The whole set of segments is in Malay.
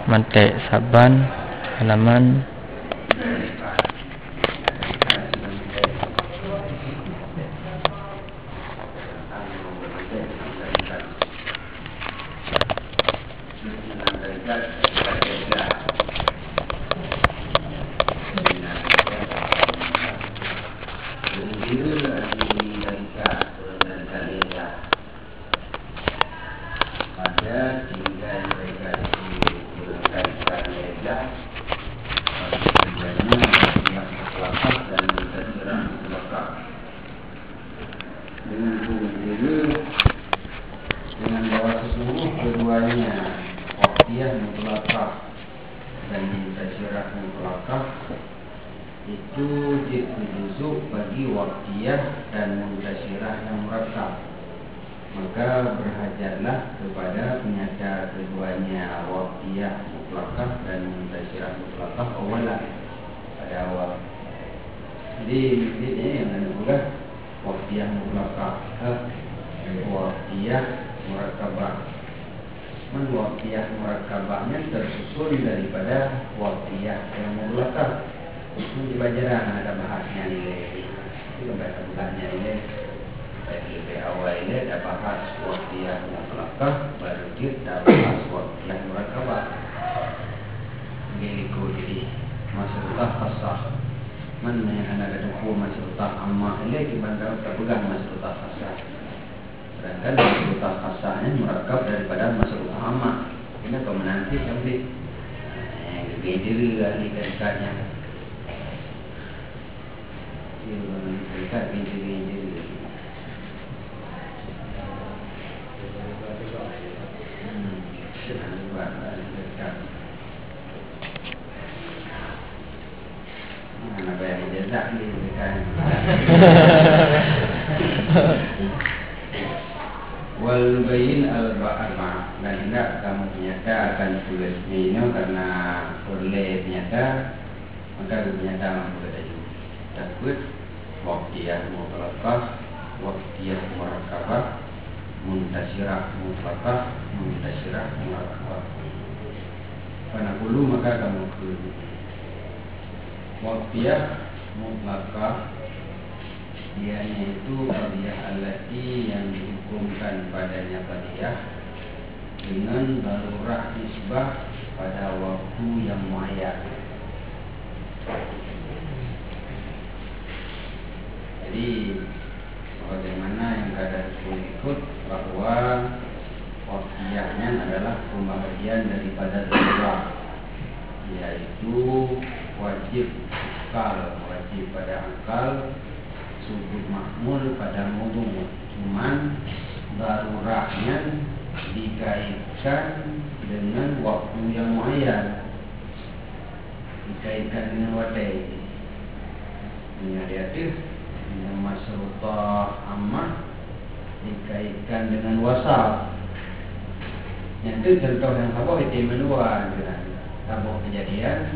Mate Saban halaman itu juzuk bagi waqtiyah dan muntasyirah yang murakkab. Maka berhajarlah kepada penyata keduanya waqtiyah mutlaqah dan muntasyirah mutlaqah awalan pada awal. Jadi ini yang adalah waqtiyah mutlaqah, waqtiyah murakkabah. Waqtiyah murakkabahnya tersusun daripada waqtiyah yang mutlaqah. Di pelajaran ada bahasnya ini, itu bahasa bulannya ini. Dari awal ini ada bahas waqtiyah mutlaqah, baru kita bahas waqtiyah murakkabah. Jadi masyruṭah khassah. Mana yang anak ketemu masyruṭah ammah ini dibanding terpegang masyruṭah khassah. Sedangkan masyruṭah khassahnya murakkab daripada masyruṭah ammah. Ini pemenanti sampai diri ahli kaitnya. Dekat pintu-pintu. Mana bayar ijazah ni dekat. Wal bayin al-ba'arma. Dan hendak kamu ternyata akan tulisnya ini karena perlu ternyata maka ternyata mampu tadi. Takut waqtiyah mutlaqah, waqtiyah murakkabah, muntasyirah mutlaqah, muntasyirah murakkabah. Karena dulu maka kamu kudu waqtiyah mutlaqah, dianya itu qadiyah allati yang dihukumkan padanya qadiyah dengan darurah nisbah pada waktu yang muayyan. Jadi bagaimana yang kadang ikut bahwa waqtiyahnya adalah pembagian daripada darurah, yaitu wajib akal, wajib pada akal, sujud makmul pada mudhu. Cuman darurahnya dikaitkan dengan waktu yang muayyan, dikaitkan dengan waktu. Ini hati-hati. Yang masyruṭah ammah dikaitkan dengan wasaf. Yang itu contoh yang apa itu menuan tabuk kejadian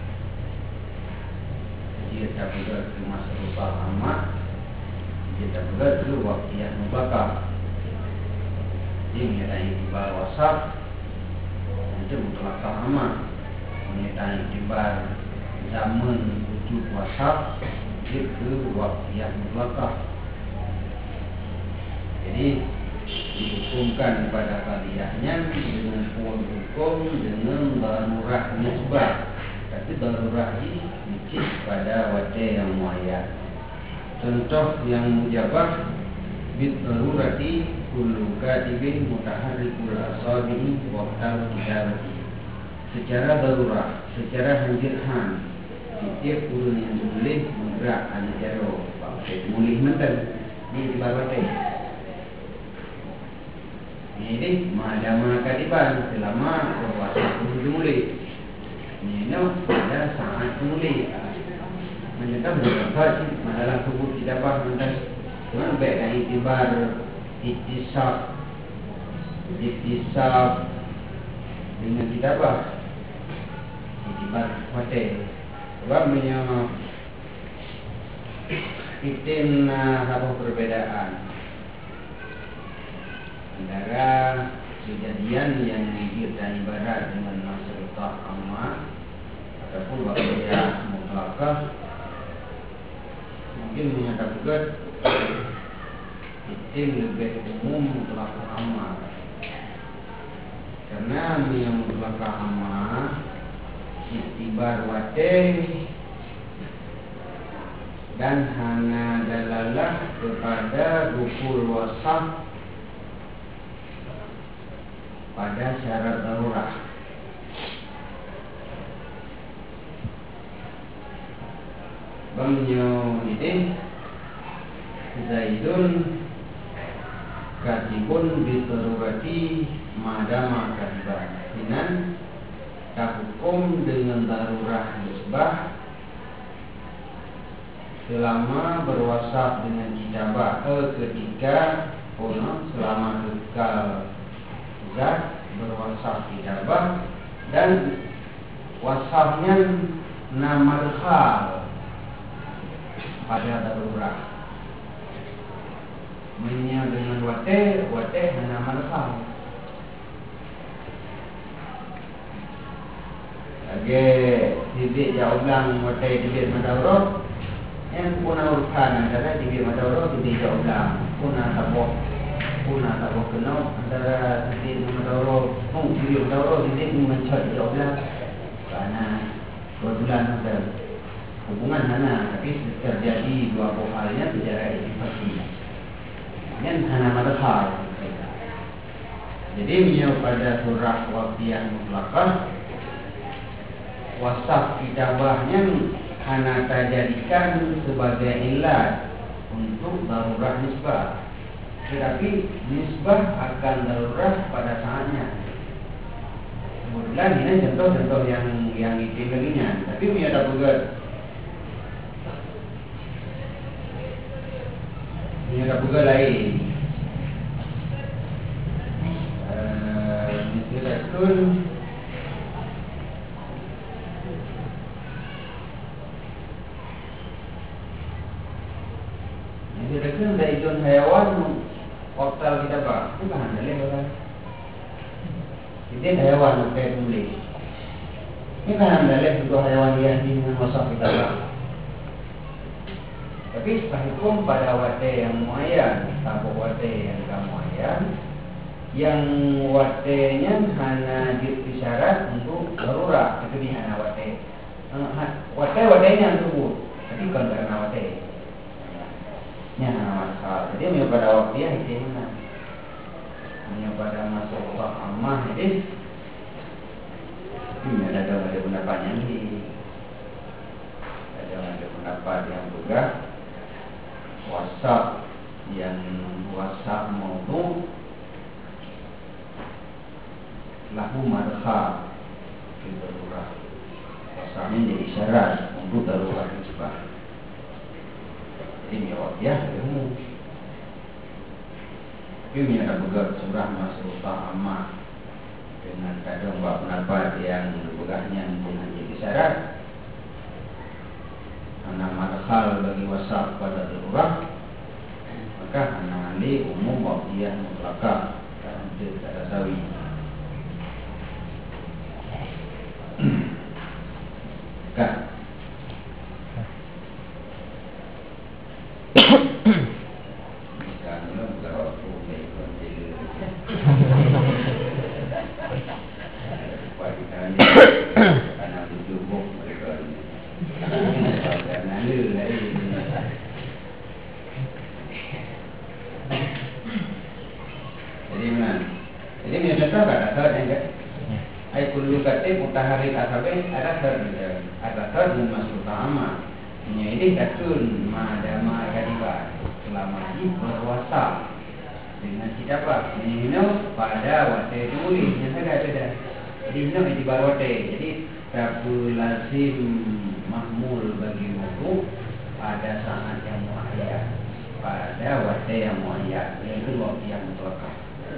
dia tak bergerak ke masyruṭah ammah, dia tak bergerak ke waqtiyah mutlaqah. Dia menyertai tiba wasaf itu mutlaqah ammah, menyertai tiba zaman wujud wasaf ke waqtiyah mutlaqah. Jadi dihukumkan pada qadiyahnya dengan hukum dengan darurah nisbah, tapi darurah ini nikah pada wajah yang muayyan. Contoh yang mujabah bid darurati kullu katibin mutaharrikul asabi waqtal kitabati. Secara darurah, secara hanjirhan, setiap urun yang boleh bergerak ada cara boleh mental di babatai. Ini madama katiban selama berwasa boleh. Ini ada saat boleh. Menyebab berbagai masalah tubuh tidak apa mental. Cuma baik dari itibar ittisab dengan tidak apa itibar hotel. Sebab itim apa perbedaan antara kejadian yang digiat dan ibarat dengan masyarakat sultan amma ataupun waqiyah mutlaqah, mungkin menyatakan itu lebih umum mutlaqah amma, karena yang mutlaqah amma iktibar watih dan hanya dalalah kepada rukul wasaf pada syarat darurat. Bangnya ini Zaidun katibun bidarurati madama katiban. Inan tak hukum dengan darurah nisbah selama berwasaf dengan kitabah ketika selama kekal zat berwasaf kitabah dan wasafnya nama khal pada darurah. Menyia dengan wate nama khal. Lagi titik jauhlang wate titik madawroh yang puna urutan antara titik madawroh titik jauhlang puna taboh kenal antara titik madawroh titik madawroh titik mencari jauhlang karena kebetulan ada hubungan sana, tapi terjadi dua halnya secara indikasi yang hana madhal. Jadi menyebut pada surah waqiyah mutlaqah wasaf kitabahnya hana tajadikan sebagai ilat untuk darurat nisbah, tetapi nisbah akan darurat pada saatnya. Kemudian ini contoh-contoh yang istimewa, tapi punya juga lain. Misalkan Zaidun hayawan waktal kita pak, itu kan ada lagi. Ini hayawan kayak tulis. Ini kan ada lagi untuk hayawan yang dengan wasaf kita pak. Tapi hukum pada wate yang muayyan, tabuk wate yang muayyan, yang watenya hanya disyarat untuk darurat, itu di hana wate. Watenya tersebut, tapi bukan karena wate. Ini hana masalah. Jadi menyebut pada waqiyah itu mana? Menyebut pada masalah ammah itu. Ini ada pendapatnya ni. Ada pendapat yang juga wasaf yang wasaf maudhu lahu madkhal fi darurat. Wasafnya jadi syarat untuk darurat nisbah. Ini waqiyah ilmu. Ini ada juga surah masalah ammah dengan kadang buat pendapat yang begahnya dengan jadi syarat. Karena madkhal bagi wasaf pada darurat, maka anali umum waqiyah mutlaqah dan tidak sawi. Kan mutahari asabe ada dan masuk utama. Ini katun madama kadiba selama ini berwasaf dengan kitabah. Ini pada wate tulis yang ada beda. Jadi ini di wate. Jadi tabul lazim mahmul bagi wudu pada saat yang muayyan, pada wate yang muayyan, yaitu waktu yang mutlaqah.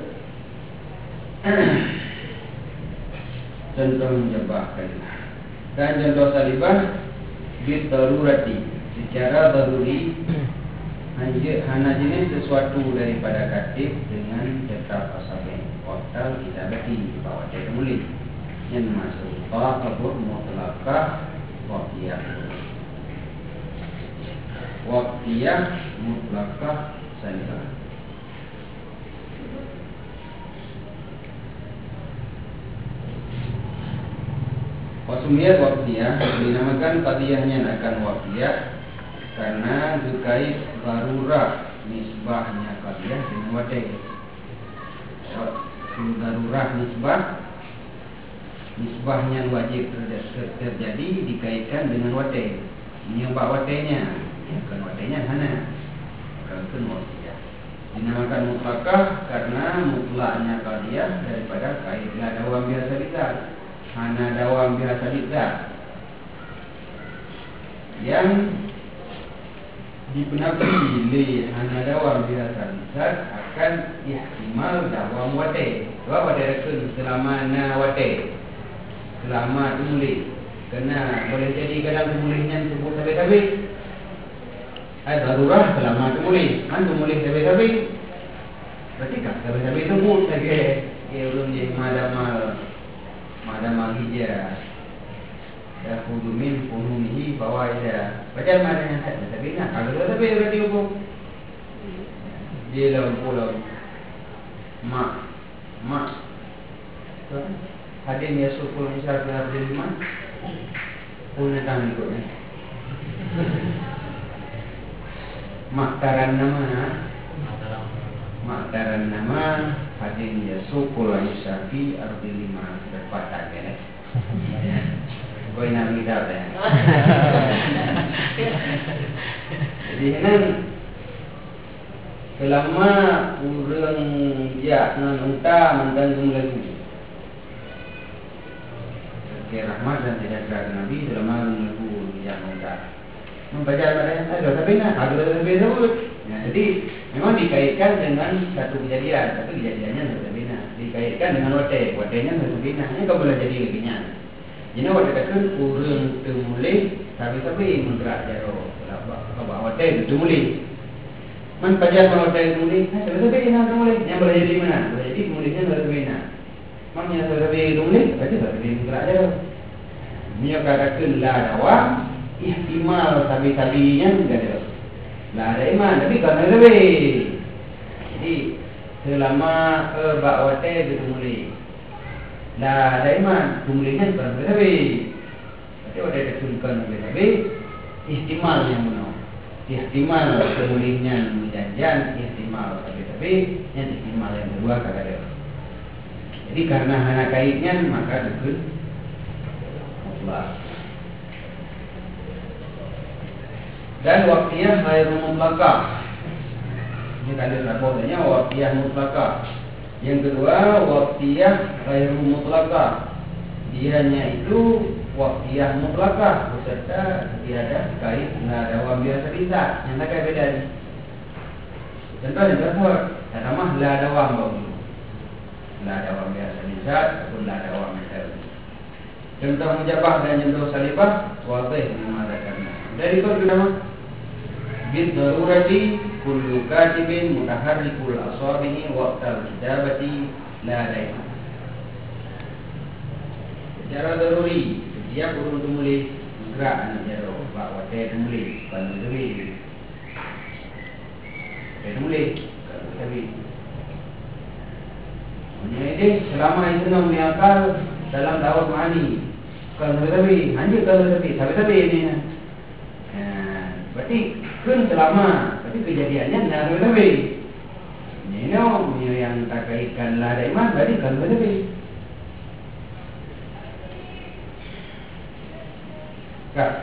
Contoh menjebakkan dan contoh salibah bid darurati secara daruri hanya jenis sesuatu daripada katib dengan cetak asabe waktal kita bagi bahwa dia tulis yang masuk ta'abur mutlaqah waqtiyah. Waqtiyah mutlaqah salibah. Wasumiyat waqtiyah dinamakan qadiyahnya akan waqtiyah karena terkait darurah nisbahnya qadiyah dengan wadai. Darurah nisbahnya wajib terjadi dikaitkan dengan wadai. Menyebab wadainya, bukan wadainya hana. Bukan waqtiyah. Dinamakan mutlaqah karena mutlaknya qadiyah daripada kaitlah dawam biasa lidah. Hana dawam biasa lidah yang dipenapili hana dawam biasa lidah akan ihtimal dawam wadai. Sebab wadai rekun selama na wadai selama tumulih kena boleh jadi kadang tumulihnya sebut habis-habis. Darurah selama tumulih kan tumulih habis-habis berarti kan habis-habis tunggu saja belum jadi Madam hijrah ya kudumin kunumihi fawaida. Baca maknanya tapi nak kalau tapi berarti hukum dia dalam pulau mak hadir ya sukul misal hadir mak punya tangan ikutnya maktaran nama hadin ya sukul isyafi arti 5 berpatah ya. Kau nak lihat ya. Jadi nan selama urang ya nan unta mengandung lagu. Ke rahmat dan tidak Nabi selama lagu yang unta. Membaca ada tapi nak ada lebih sebut. Ya, jadi memang dikaitkan dengan satu kejadian, tapi kejadiannya berbeda. Dikaitkan dengan wadainya berbeda. Ini kau boleh jadi lebihnya. Jadi wadai itu urang temulih, tapi menggerak jaro. Kalau wadai temulih, man pajak wadai temulih, tapi nak temulih, yang boleh jadi mana? Boleh jadi temulihnya berbeda. Man yang berbeda temulih, berarti menggerak jaro. Menyokarakan lah dawam, ihtimal tabi-tabinya enggak ada. Lah ada iman tapi kan lebih. Jadi selama bak wate ditumuli. Lah ada iman tumulinya kan lebih. Jadi wate ditunjukkan lebih. Ihtimal yang benar. Ihtimal tumulinya menjanjian ihtimal tapi yang ihtimal yang kedua kagak ada. Jadi karena hana kaitnya maka dikut mutlak. Dan waqtiyah ghairu mutlaqah. Ini tadi rapotnya waqtiyah mutlaqah. Yang kedua waqtiyah ghairu mutlaqah. Dianya itu waqtiyah mutlaqah beserta tiada kait dengan dawam biasa lidah. Yang tak beda ni. Contoh kata mah la dawam bau. La dawam biasa lidah ataupun la dawam biasa. Contoh mujabah dan contoh salibah wadih mengatakan. Dari itu kita mah bid darurati kullu katibin mutaharrikul asabihi waqtal kitabati la daima. Secara daruri dia urung tumuli gerak anu jaro bak wate tumuli kan tumuli. Tumuli tapi ini selama itu nak menakal dalam dakwah mani kalau tapi hanya kalau tapi ini berarti kun selama tapi kejadiannya tidak lebih. Ini yang tak kaitkan lah ada iman berarti kan lebih. Kak,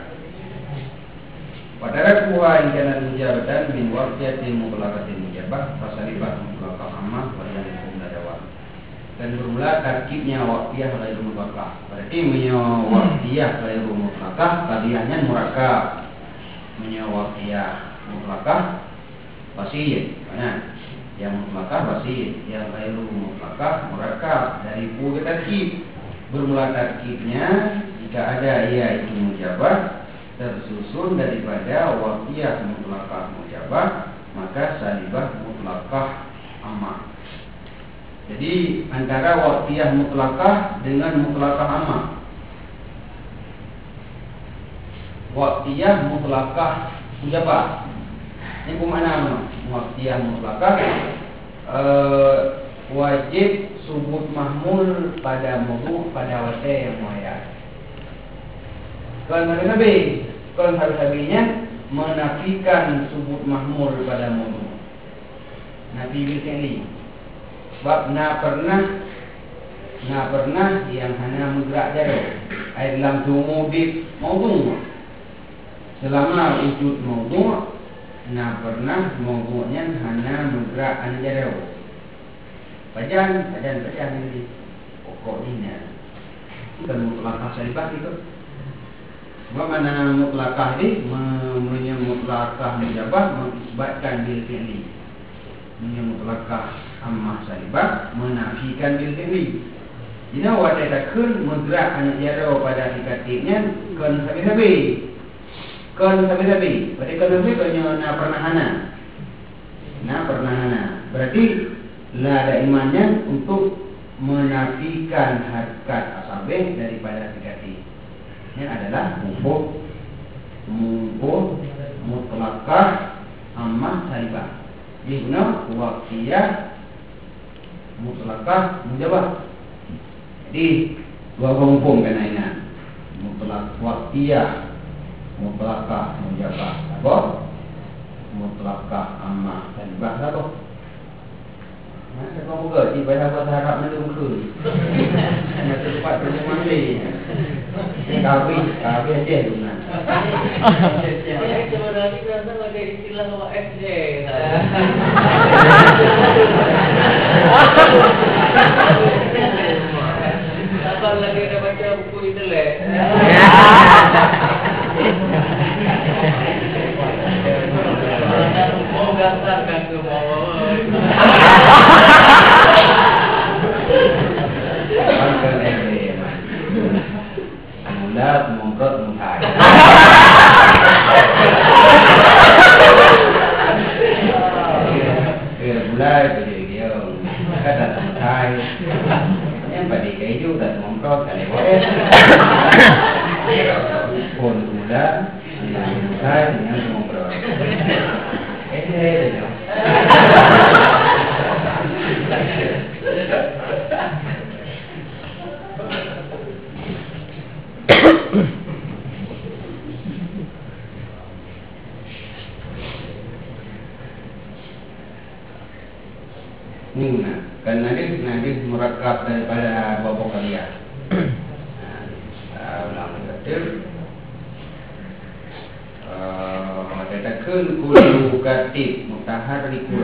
pada kuah yang kena mujabatan min waqtiyatin mutlaqatin mujabah fasalibah mutlaqah ammah wa yang kumladawam. Dan bermula tarkibnya waqtiyah ghairu mutlaqah. Berarti waqtiyah ghairu mutlaqah tadiannya murakab. Waqtiyah mutlaqah wasiyah. Nah, yang mutlaqah wasiyah, yang ghairu mutlaqah murakab. Dari buku tarkib bermula tarkibnya jika ada ia itu mujabah tersusun daripada waqtiyah mutlaqah mujabah maka salibah mutlaqah ammah. Jadi antara waqtiyah mutlakah dengan mutlakah ammah. Waqtiyah mutlakah mujabah. Ini bermakna apa? Waqtiyah mutlakah wajib subut mahmul pada mawdu' pada wate yang muayyan. Kalau sabi-sabinya menafikan subut mahmul pada mawdu'. Nabi bil fi'li. Sebab na pernah yang hanya menggerak jaro. Ai dalam tumudib mawdu'. Selama wujud mawdu', na pernah mawdu'nya hanya menggerak jaro. Bajan ini pokok ini bukan mutlakah salibah itu. Sebab mana mutlakah ini mutlakah mujabah mengisbatkan bil fi'li. Mutlakah ammah salibah menafikan bil fi'li. Jadi wadah takun menggerak anak jaro pada dikatipnya kan sabi-sabi. Pada kan sabi na pernah hana. Berarti la ada imannya untuk menafikan harkat asabih daripada fikati. Ini adalah mungkuh mutlakah ammah salibah. Ini guna waqtiyah mutlakah mujabah. Jadi dua hukum kena ini. Mutlak waqtiyah mutlakah mujabah. Apa? Mutlakah ammah salibah apa? Masa kau buka di bahasa Arab nanti muka. Masa tempat terjemah ni. Kabi aja tu nak. Sebenarnya kita ada istilah OFJ. Sabar lagi ada baca buku itu le. Mau gantarkan tu mau. Mulat mongkrot mutai. Mulai dia kata mutai. Yang pada keju dan mongkrot kali boleh. Pun mulat mutai dengan mongkrot. Dia. Kan nanti murakab daripada bapa kalian. Ulang betul. Katakan kullu katib mutaharrikul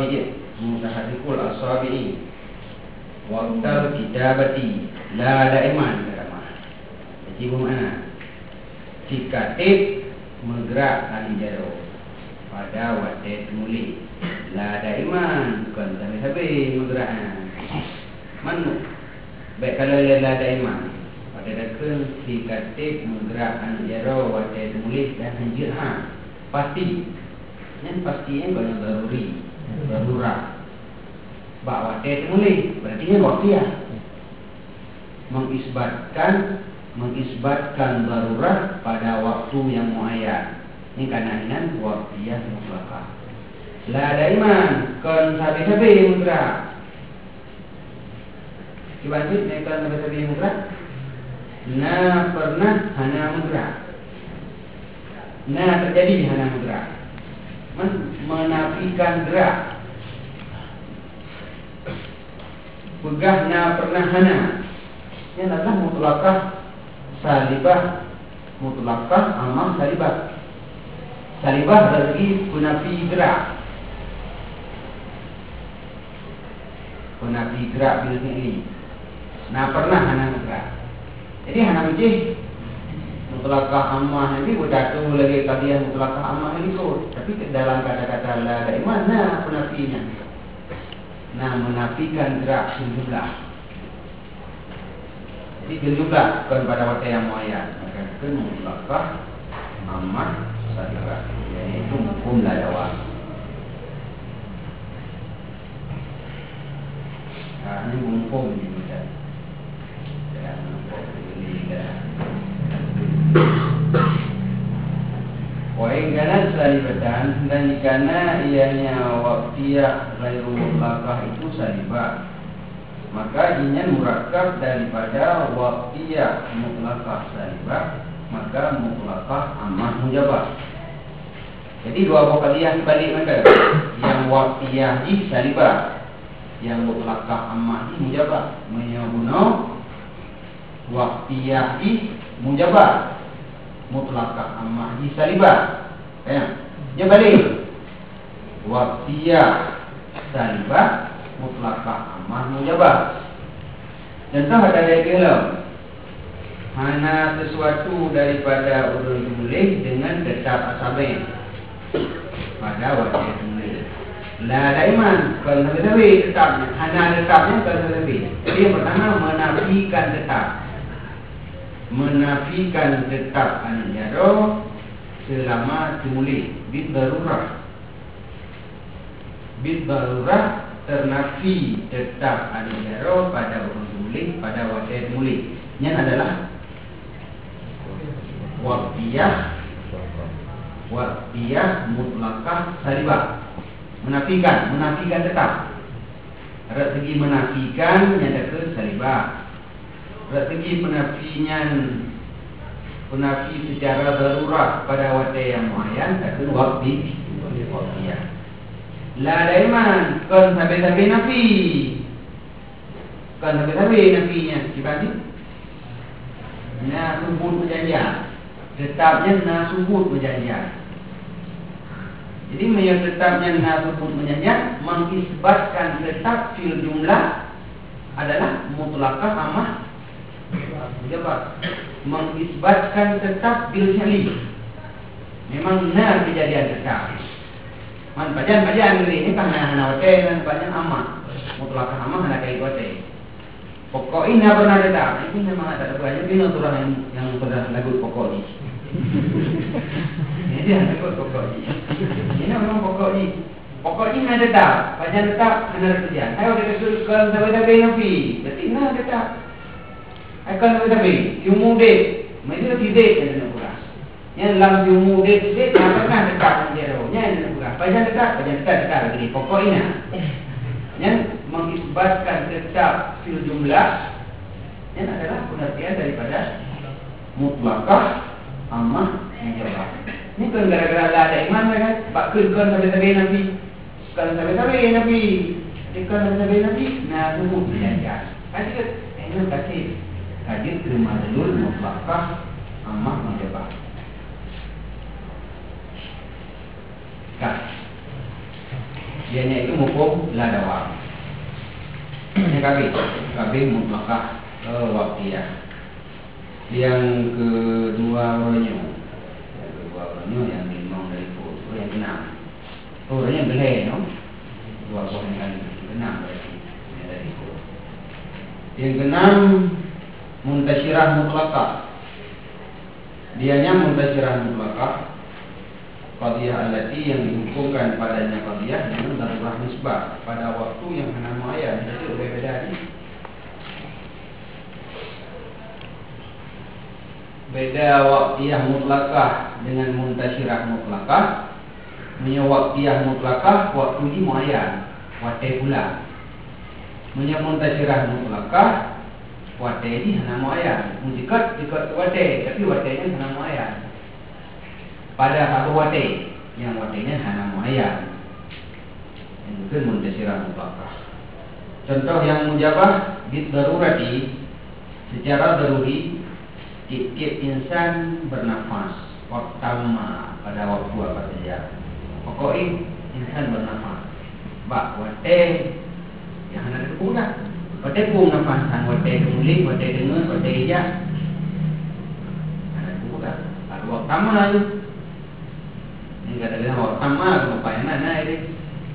asabi waqtal kitabati la daiman kama. Jadi bermakna si katib menggerak kali jaro pada waktu tulis la daiman bukan sampai menggerak. Mana baik kalau la daiman pada dakun si katib menggerak jaro waktu tulis dan anjir pasti. Yang pastinya kalau darurat. Bahawa dia tulis berarti waqtiyah. Mengisbatkan darurat pada waktu yang muayyan. Ini kanan waqtiyah mutlaqah. La daiman kan sabi-sabi menggerak. Dibantu kan sabi-sabi menggerak. Na pernah hana menggerak. Na terjadi hana menggerak. Menafikan gerak. Pegah na pernah hana. Ini adalah mutlakah salibah. Mutlakah ammah salibah. Salibah lagi penafi gerak. Penafi gerak bila ini. Na pernah hana gerak. Jadi hana uji mutlakah ammah ini berdatu lagi kalian mutlakah ammah ini kot. Tapi dalam kata-kata la daiman na penafinya. Nah menafikan gerak sejumlah. Jadi sejumlah bukan pada waktu yang muayyan. Maka itu mutlakah ammah salibah. Yaitu hukum la dawam. Ini mumpung ni kita. Jangan mumpung beli dah. Wa in kana salibatan, dan jika ianya waqtiyah ghairu mutlaqah itu salibah, maka ianya murakkab daripada waqtiyah mutlaqah salibah, maka mutlaqah ammah mujabah. Jadi dua vokaliyah balik maka yang waqtiyah di salibah, yang mutlaqah ammah di mujabah. Menyabuna waqtiyah di mujabah, mutlaqah ammah di salibah. Ya, dia balik. Waqtiyah salibah, mutlaqah ammah mujabah. Contoh ada diagram. Mana sesuatu daripada urut jumlah dengan tetap asabe pada wajah jumlah. La daiman kalau lebih tetapnya, hanya tetapnya kalau lebih. Jadi yang pertama menafikan tetap. Menafikan tetap an-jaro selama jumlah bid darurah. Bid darurah ternafi tetap an-jaro pada urut jumlah pada wajah jumlah. Yang adalah waqtiyah mutlaqah salibah. Menafikan tetap. Dari segi menafikan yang ke salibah. Dari segi penafi secara darurat pada waktu yang muayyan itu waqtiyah. La daiman kan sampai nafi. Kan sampai nafinya dibanding na subut perjanjian. Tetapnya na subut perjanjian. Jadi yang tetapnya na subut perjanjian mengisbatkan tetap fil jumlah adalah mutlaqah ammah mujabah. Mengisbatkan tetap bil syali. Memang na kejadian tetap. Man bajan ini kan hana wate dan bajan ammah. Mutlaqah ammah hana kai wate. Pokok ini pernah tetap. Ini memang ada banyak bina turang yang pernah lagu pokok ini. Ini dia lagu pokok ini. Ini memang pokok ini. Pokok ini ada tetap. Bajan tetap hana kerja. Ayo kita suruhkan sampai nabi. Berarti na tetap. Akan sampai umude. Mesti tidak ada pula. Yang dalam umude tidak pernah tetap jero. Yang pula. Bajan tetap lagi pokok ini. Yang mengisbatkan tetap fil jumlah yang adalah pengertian daripada mutlaqah ammah mujabah. Ini kan gara-gara ada iman kan, bakul kan sampai nabi. Kan sampai nabi. Kan sampai nabi. Nah, tunggu perjanjian. Kasih ini kasih hadir terima dulu mutlaqah ammah mujabah. Kan dianya itu hukum ladawam. Ini KB mutlaqah waqtiyah. Yang kedua orangnya yang dimong dari itu yang keenam. Orangnya belai, no? Dua orang yang keenam dari itu. Yang keenam muntasyirah mutlaqah. Dianya muntasyirah mutlaqah. Qadiyah allati yang dihukumkan padanya qadiyah dengan darurah nisbah pada waktu yang hana muayyan. Jadi berbeda ni. Beda waqtiyah mutlaqah dengan muntasyirah mutlaqah. Punya waqtiyah mutlaqah waktu di muayyan, waktu pula. Punya muntasyirah mutlaqah waktu di hana muayyan. Dekat waktu tapi waktunya hana muayyan. Pada satu wate yang watenya hana muayyan, yang itu muntasyirah mutlaqah. Contoh yang mujabah bid darurati, secara daruri tiap-tiap insan bernafas waktamma pada waktu apa saja. Pokoknya insan bernafas. Bak wate yang hana berkurang. Wate pun nafasan, wate kemulik, wate dengar, wate ijak. Hana berkurang. Lalu waktamma itu. Ini kata-kata waktu sama Lupa mana ini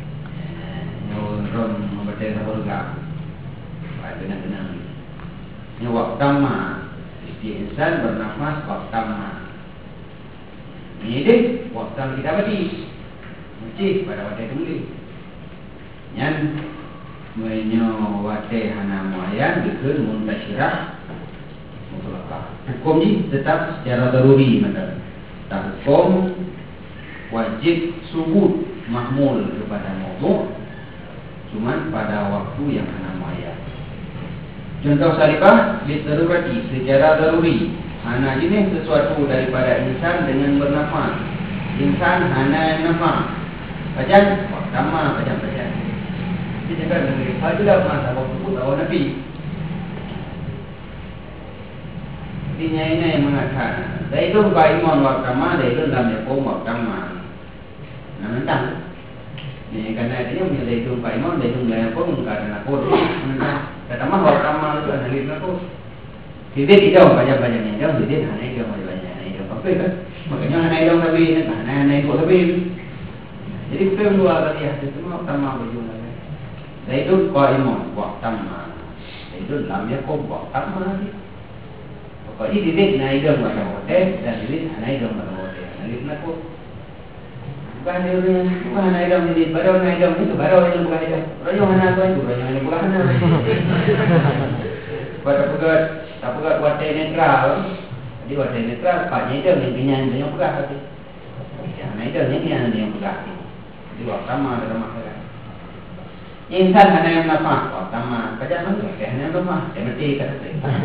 Rom membaca Al-Qur'an. Benar-benar ini waktu sama. Setiap insan bernafas waktu sama. Ini dia waktu kita bagi Mesti pada waktu itu boleh. Yang menyo wate hana muayyan dikeun muntasyirah mutlaqah. Hukum ini tetap secara daruri benar. Tak hukum wajib subut mahmul kepada mawdu' cuman pada waktu yang hana muayyan. Contoh salibah lidarurati secara daruri. Hana ini sesuatu daripada insan dengan bernafas. Insan hana nafas. Bacan, sama bacan. Dia cakap dengan dia, sajalah masa waktu pun awak Nabi. Dia ini mengatakan, Zaidun qa'imun waqtama, Zaidun lam yakum waqtama. Nah, mentang. Ini karena dia punya Zaidun qa'imun, Zaidun lam yakum karena kur. Kata mah waqtama itu analis aku. Dia tidak banyak-banyaknya, dia hanya dia banyak-banyaknya. Apa kan? Makanya hanya Nabi, hanya ikut Nabi. Jadi kita dua kali ya, itu mah utama berjumlah. Zaidun qa'imun waqtama. Zaidun lam yakum waqtama. Pokoknya didik naidam pada hotel dan didik naidam pada hotel. Naidam aku bukan naidam didik baru naidam itu baru yang bukan naidam. Royo mana tu itu royo yang bukan mana. Pada pegat hotel netral. Jadi hotel netral pak naidam yang punya pegat hati. Yang naidam yang pegat. Jadi waqtama ada masalah. Insan hanya yang nafas, waqtama kerja mana? Hanya yang nafas. Dia mesti kata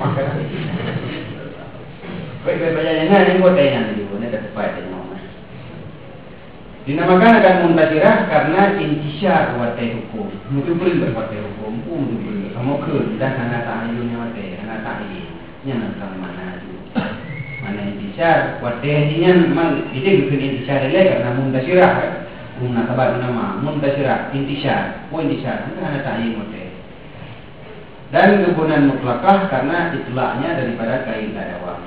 Baik-baik ini kodenya di mana ada tepat ini. Dinamakan akan muntasyirah karena intisyar watai hukum. Mungkin boleh berwatai hukum, mungkin boleh. Kamu ke dan anak ta'ayunnya watai, anak ta'ayunnya tentang mana itu. Mana intisyar, watainya memang itu bukan intisyar lagi karena muntasyirah. Guna sahabat nama muntasyirah, intisyar, intisyar itu anak ta'ayun watai. Dan kegunaan mutlakah karena itlaknya daripada kaidah awam.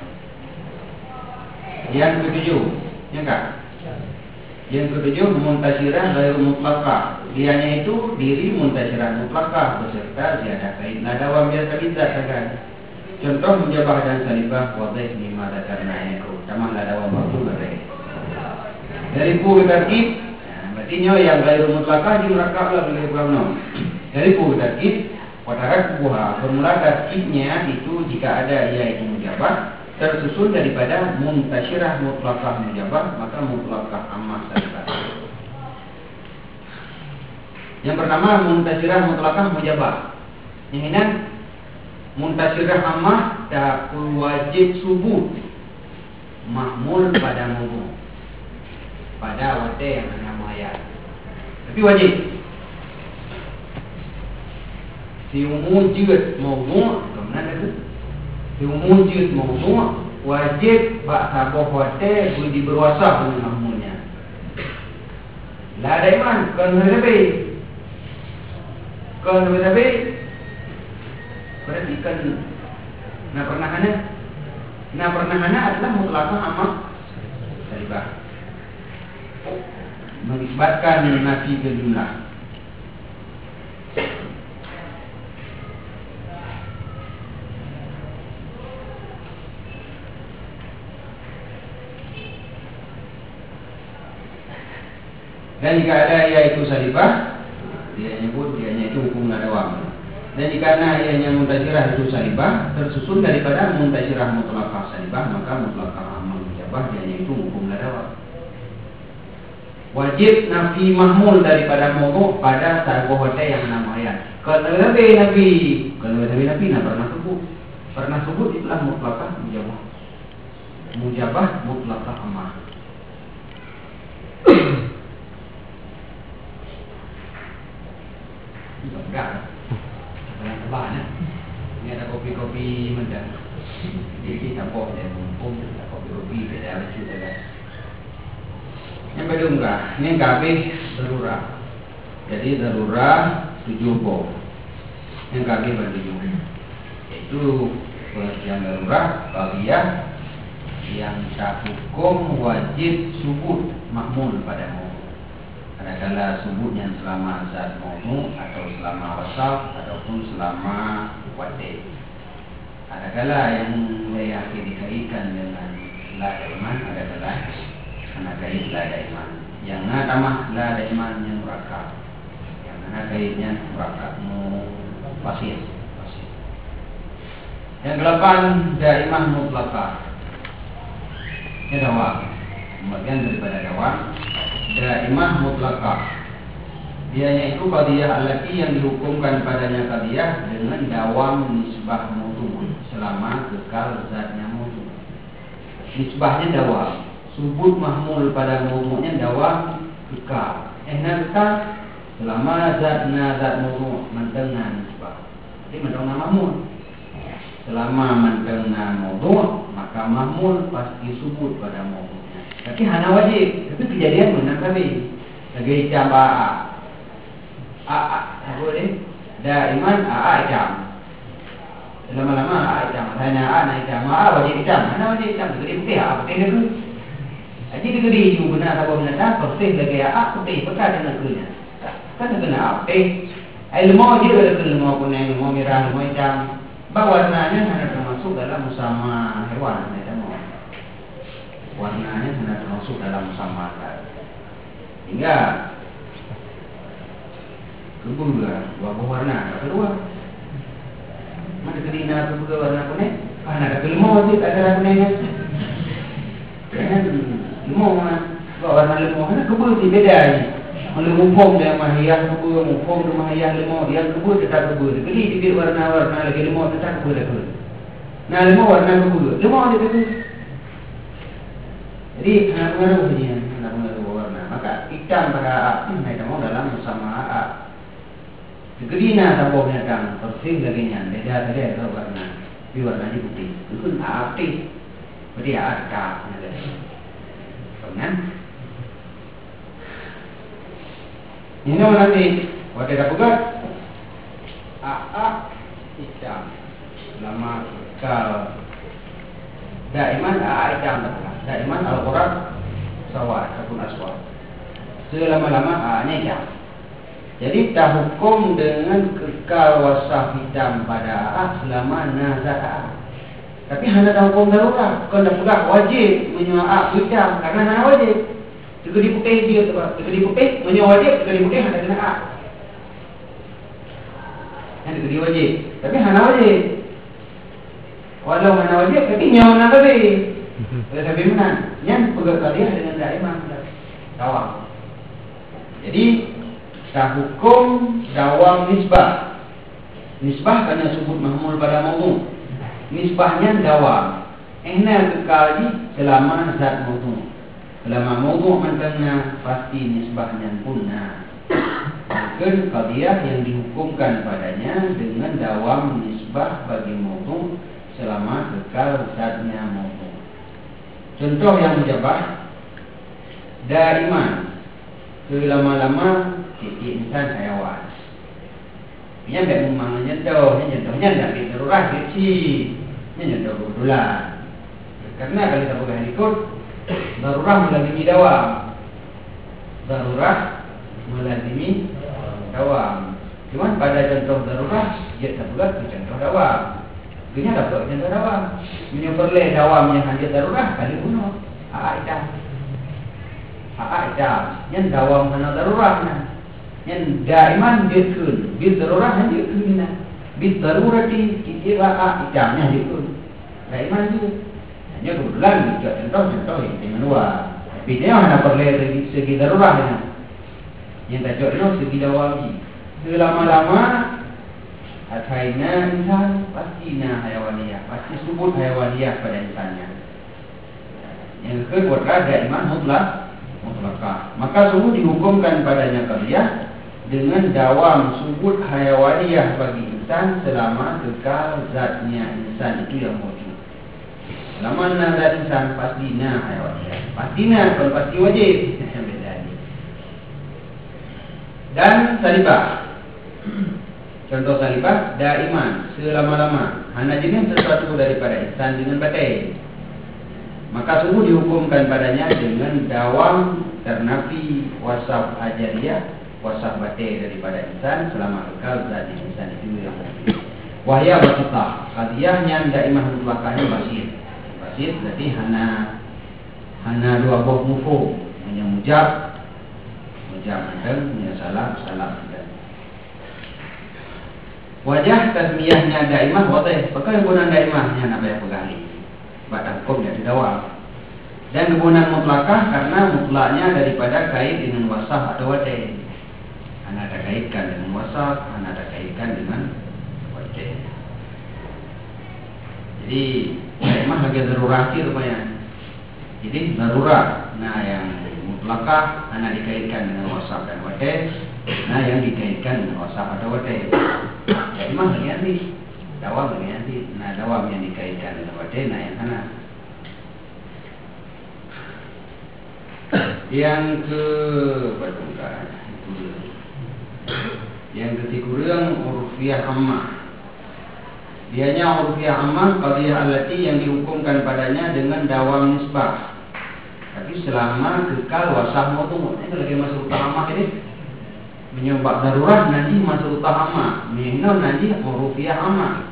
Yang ketujuh, ya enggak? Yang ketujuh muntasyirah ghairu mutlaqah. Dianya itu diri muntasyirah mutlaqah beserta ziyadah kaid nadawam biasa kan. Contoh mujabah dan salibah wadih lima dakarna itu sama nadawam waktu mereka. Dari ku tarkib, berarti nyo yang ghairu mutlaqah dirakablah oleh ulama. Dari ku tarkib, watarak buha formula tarkibnya itu jika ada ia itu mujabah tersusun daripada muntasyirah mutlaqah mujabah maka mutlaqah ammah salibah. Yang pertama muntasyirah mutlaqah mujabah. Yang ini muntasyirah ammah tak wajib subut mahmul pada mawdu pada wate yang hanya muayyan. Tapi wajib. Si mujud mawdu kemana itu? Wujud mawdu' wajib bak saboh wate budi berwasa dengan mahmulnya. La ada iman kan lebih. Kan lebih. Berarti kan na pernahana adalah mutlaqah ammah salibah. Mengisbatkan nafi ke jumlah. Dan jika ada ia itu salibah, dia nyebut dianya itu hukum nadawam. Dan jika ianya muntasyirah itu salibah, tersusun daripada muntasyirah mutlaqah salibah, maka mutlaqah ammah mujabah dianya itu hukum nadawam. Wajib nafi mahmul daripada mawdu' pada sahabat wate yang namanya. Kalau Nabi pernah sebut itulah mutlaqah mujabah. Mujabah mutlaqah ammah. Enggak. Jangan terbang. Ini ada kopi-kopi mendan. Jadi kita buat dan mumpung kopi-kopi beda lucu saja. Yang kedua enggak. Ini kabeh darurat. Jadi darurat 7 bab. Yang kabeh bertujuh. Itu pengertian darurat bagiyah yang tak hukum wajib subut makmul pada mawdu'. Kadang-kadang subutnya selama zat mawdu' atau selama wasaf ataupun selama wate. Kadang-kadang yang meyakini dikaitkan dengan la daiman, kadang-kadang karena kait la daiman. Yang tamah la daiman yang murakab. Yang Nah kaitnya murakabmu pasir. Yang ke-8 daimah mutlaqah. Ini dawam. Bagian daripada dawam daimah mutlaqah. Dia itu qadiyah allati yang dihukumkan padanya qadiyah dengan dawam nisbah mawdu selama kekal zatnya mawdu. Nisbahnya dawam, subut mahmul pada mawdu'nya dawam kekal. Kekal selama zatna zat mawdu mentengah nisbah. Jadi mentengah mahmul. Selama mentengah mawdu maka mahmul pasti subut pada mawdu'nya. Tapi hana wajib, tapi kejadian benar tadi. Lagi jamba apa boleh? Daiman ijam. Lama-lama ijam. Hanya ijam. Wajib ijam. Mana wajib ijam? Jadi putih apa? Putih dulu. Jadi dia juga benar apa benar tak? Putih lagi putih. Pekat dengan kulitnya. Kan kena putih. Ilmu dia ada ilmu kuning, ilmu merah, ilmu hitam. Warnanya hanya termasuk dalam musama hewan. Warnanya hanya termasuk dalam musama. Hingga kebun dua warna, kedua. Mana kedina kebun warna kuning? Ada lemau tu tak ada kuningnya. Kan lemau warna lemau kan kebun tu beda ni. Lemau pom dia mahiyah kebun, pom tu mahiyah lemau dia kebun tetap kebun. Jadi dia warna lagi lemau tetap kebun. Nah lemau warna kebun, lemau dia kebun. Jadi anak pengaruh warna. Maka hitam pada mereka mau dalam bersama Kedina tak boleh datang, persing lagi nyan, beda tadi ada warna, di warna ini putih, itu aktif, berarti ada, kan? Ini nanti, waktu dah buka, hitam, lama kal, daiman hitam tak, daiman al-Quran sawar, kabun aswar, selama-lama hitam. Jadi tak hukum dengan kekal wasaf hitam pada selama nazar. Tapi hanya tak hukum darurat. Kalau tak pegah wajib menyuap hitam karena hanya wajib. Jika diputih dia tu, jika diputih menyuap wajib, jika diputih hanya kena yang jika dia wajib. Tapi hanya wajib. Walau hanya wajib, tapi nyawa nak tadi. Kalau tak bimbingan, yang pegah kalian dengan daimah dawam. Jadi tak hukum dawam nisbah. Nisbah kerana sebut mahmul pada mawdu. Nisbahnya dawam. Ehna kekal lagi selama zat mawdu. Selama mawdu mentengah pasti nisbahnya punah. Mungkin qadiyah yang dihukumkan padanya dengan dawam nisbah bagi mawdu selama kekal zatnya mawdu. Contoh yang menjabah daiman selama-lama insan hayawan. Ini tak memang nyentuh, nyentuhnya tak darurat kecil, nyentuh kebetulan. Karena kalau kita boleh ikut, darurat melazimi dawam. Darurat melazimi dawam. Cuma pada contoh darurat, dia tak boleh contoh dawam. Dia tak boleh contoh dawam. Menyuperleh dawam yang hanya darurat kali bunuh. Hitam, yang dawam mana daruratnya. Yang daiman bitkun, bit darurat hanya bitkun. Bit darurati kira hitamnya bitkun. Daiman itu hanya kebetulan contoh yang kedua. Tapi dia mana perlu dari segi daruratnya. Yang tak contoh segi dawami. Selama-lama Athaina insan pastinya hayawaniyah, pasti subut hayawaniyah pada insannya. Yang kedua daiman mutlaqah. Maka sungguh dihukumkan padanya qadiyah dengan dawam subut hayawaniyah bagi insan selama kekal zatnya insan itu yang wujud. Selama zat insan pastinya hayawaniyah. Pastinya kalau pasti wajib. Dan salibah. Contoh salibah daiman selama-lama. Hanya jenis sesuatu daripada insan dengan batin. Maka sungguh dihukumkan padanya dengan dawam ternafi wasaf ajariyah, wasaf batin daripada insan selama kekal zat insan itu yang wujud. Wahya wasitah, qadiyahnya daimah mutlaqahnya basit. Basit berarti hana dua buah mufhum, hanya mujab dan hanya salam. Wajah tasmiyahnya daimah watih. Pakai kegunaan daimahnya nak bayar pegali. Batak hukum jadi dawam. Dan kegunaan mutlakah karena mutlaknya daripada kait dengan wasaf atau watih. Anda ada kaitkan dengan wasaf, anda ada kaitkan dengan watih. Jadi daimah lagi darurati rupanya. Jadi darurat. Nah yang mutlakah anda dikaitkan dengan wasaf dan watih. Nah yang dikaitkan dengan wasaf atau watih. Daimah lagi nanti, dawam lagi nanti. Nah dawam yang dikaitkan dengan watih, nah yang sana. Yang ke yang ketiga urfiah ammah. Dianya urfiah ammah qadiyah allati yang dihukumkan padanya dengan dawam nisbah. Tapi selama kekal wasah mautu. Ini lagi masuk ammah ini. Menyebab darurat nanti masuk utama, minum nanti urfiah ammah.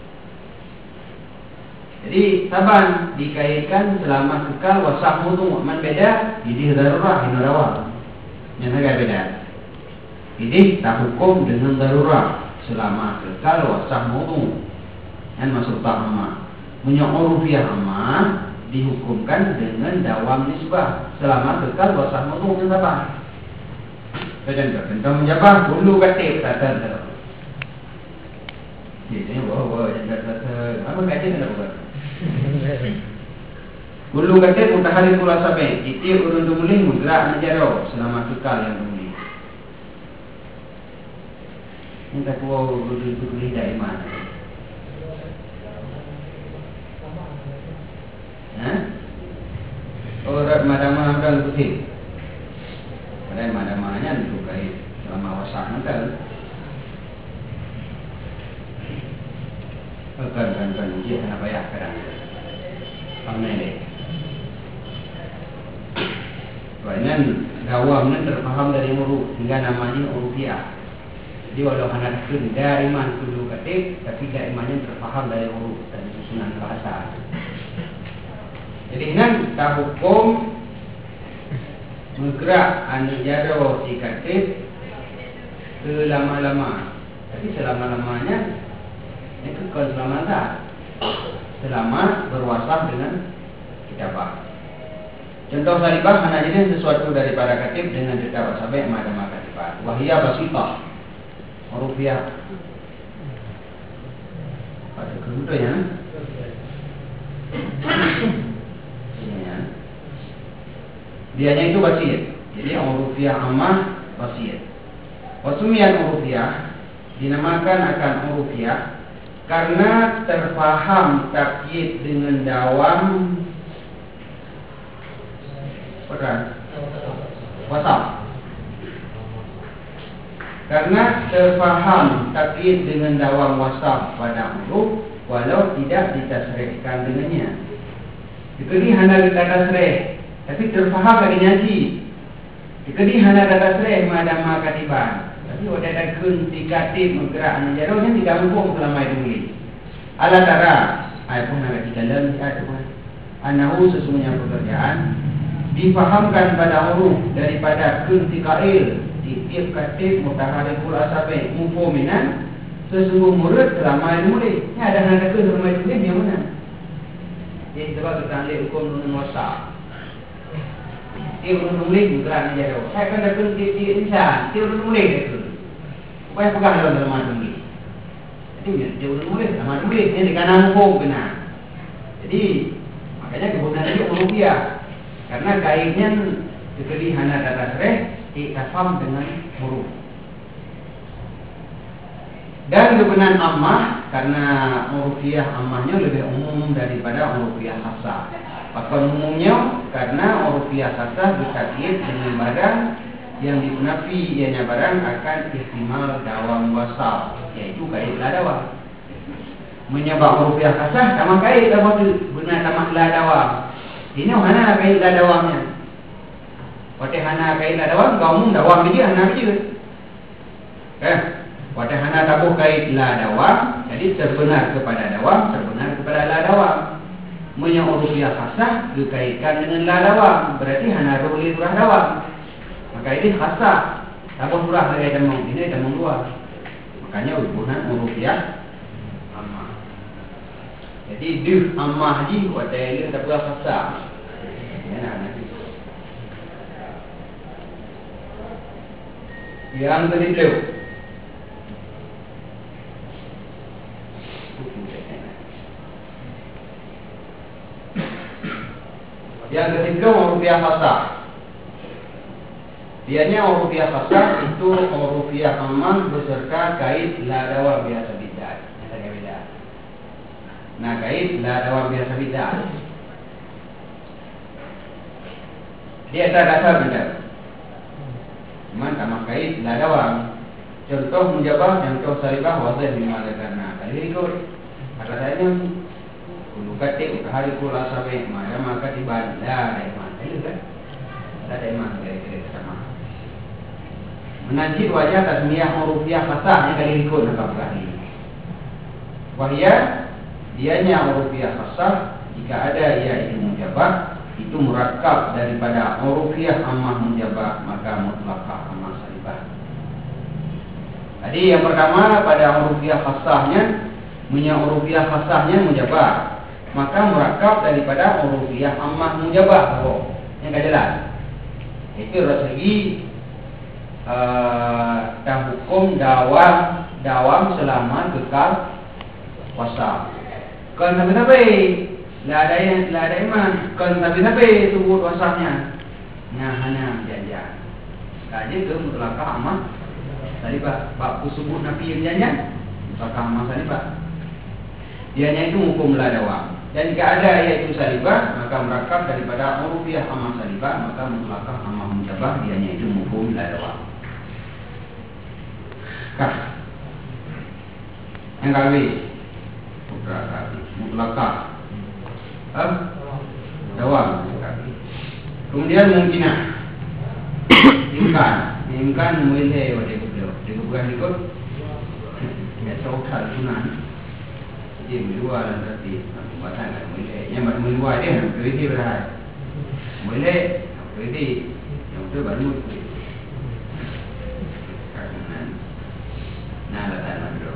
Jadi saban dikaitkan selama kekal wasah mutu man beda, jadi darurat ini darurat. Yang agak beda. Jadi tak hukum dengan darurat selama kekal wasah mutu. Yang masuk utama. Menyok urfiah ammah dihukumkan dengan dawam nisbah selama kekal wasah mutu yang saban. Tentang menjawab dulu kata kata. Jadi bawa kata apa kata nak buat? Dulu kata mutahari pula sampai itu urun dumuling mudra menjaro selama kekal yang dumuling. Ini tak kuat urun daimah. Orang madamah dan putih. Padahal madamahnya disukai selama wasak nanti. Kan uji kena bayar kadang. Panen deh. Karena dawam ni terfaham dari huruf hingga namanya urfiah. Jadi walau hanya dari man dulu katik, tapi daimahnya terfaham dari huruf dan susunan bahasa. Jadi ini tak hukum menggerak anijaro si katik selama-lama. Tapi selama-lamanya ini kekal selama tak. Selama berwasaf dengan kitabah. Contoh salibah mana jadi sesuatu daripada katib dengan kitabah sampai madamah katibah. Wahia basitah. Rupiah. Pada kemudian ya. Dianya itu basit. Jadi rupiah ammah basit. Wasumian rupiah dinamakan akan rupiah karena terfaham takyid dengan dawam wasaf. Karena terfaham takyid dengan dawam wasaf pada huruf walau tidak ditasrihkan dengannya. Jadi hanya kita tasrih, tapi terfaham lagi nyaji. Jadi hanya kata tasrih madamah katiban. Tapi wadah ada kunci katib menggerak menjarahnya tidak mumpung selama itu boleh. Allah tara, ayat pun ada di dalam ayat pun. Anahu sesungguhnya pekerjaan difahamkan pada huruf daripada kunci kail tiap katib mutaharikul asabi mufuminan sesungguh murid selama itu boleh. Ini ada nada ke selama itu boleh yang mana? Jadi sebab kita ambil hukum dengan wasaf. Dia belum boleh juga menjarah. Saya kan ada kunci insan, dia belum boleh itu. Supaya pegang dalam macam ni. Jadi dia belum boleh sama boleh. Ini di kanan hukum benar. Jadi makanya kegunaan itu rupiah. Karena kaitnya sekali hana data sereh ditafam dengan huruf. Dan kegunaan ammah karena rupiah ammahnya lebih umum daripada rupiah khasah. Bahkan umumnya karena rupiah khasah berkait dengan barang yang dipenafi ianya barang akan ihtimal dawam wasaf, yaitu kait la dawam. Menyebab rupiah khasah sama kait apa tu guna sama la dawam. Ini mana kait la dawamnya? Wate hana kait la dawam, kau umum dawam dia hana dia. Wate hana tabuh kait la dawam, jadi terbenar kepada dawam, terbenar kepada la dawam. Menyebab rupiah khasah dikaitkan dengan la dawam, berarti hana ruli surah dawam. Maka ini khasah. Tabuh surah lagi temung. Ini temung dua. Makanya hubungan urufiah ammah. Jadi dih ammah ji buat dia tak pula fasah. Ya nak. Yang kedua, yang ketiga urufiah fasah. Biasanya urufiah fasah itu urufiah ammah beserta kait la dawam biasa bidah. Ada beda. Nah, kait la dawam biasa bidah. Dia ada dasar bidah. Cuman sama kait la dawam. Contoh mujabah, contoh saribah, wazah minimal karena kali ikut. Kata saya ni kulu kate hari kula sampai mana maka di bandar mana itu kan. Ada mana kira-kira sama. Menajid wajah tasmiyah urufiah fasah yang kali ikut nak berani. Wahya dianya urufiah fasah jika ada ia itu mujabah itu murakkab daripada urufiah ammah mujabah maka mutlaqah ammah salibah. Tadi yang pertama pada urufiah fasahnya punya urufiah fasahnya mujabah maka murakkab daripada urufiah ammah mujabah. Oh, yang jelas. Itu segi hukum dawam selama kekal puasa. Kan tapi la ada iman. Kan tapi tubuh puasanya. Nah, hanya janjian. Kaji ke mutlaqah ammah tadi Pak sebut Nabi yang janjian mutlaqah ammah tadi Pak. Dianya itu hukum la dawam. Dan jika ada yaitu salibah maka merakkab daripada urufiah ammah salibah maka mutlaqah ammah mujabah dianya itu hukum la dawam. Yang kali mutlaqah dawam. Kemudian mungkinah imkan mulai wajib beliau bukan ikut ya sokal sunan dia berdua dan tadi pembahasan kan mulai yang baru mulai dia berarti berhad mulai berarti yang itu baru nah letak dulu.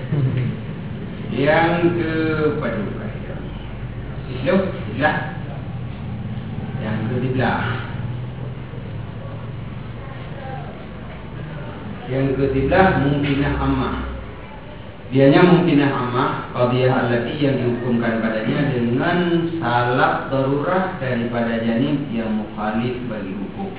Yang kedua yang ketiga mungkinah ammah. Dianya mungkinah ammah qadhiyah allati yang dihukumkan padanya dengan salab darurat daripada janib yang mukhalif bagi hukum.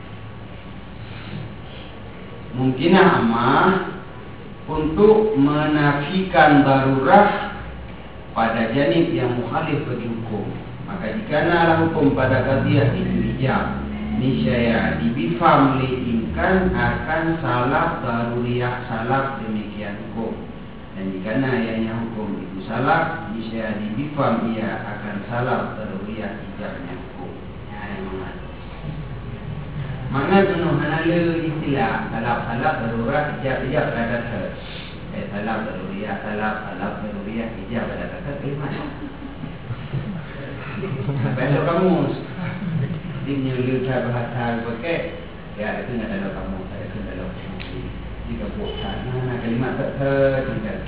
Mungkinah ammah untuk menafikan darurat pada janib yang mukhalif bagi hukum. Maka jika hukum pada qadhiyah itu ijab, niscaya dibifam liimkan akan salaf daruriyah salaf demikian hukum. Dan jika ianya hukum itu salaf, niscaya dibifam ia akan salaf daruriyah ijabnya hukum. Mana penuh hanala istilah salaf darurat ijab pada kata. Salaf daruriyah salaf daruriyah ijab pada kata mana? Besok kamu ini lihat bahasa pakai ya itu nak dalam kamu saya itu dalam jika bukan mana kalimat tertinggal.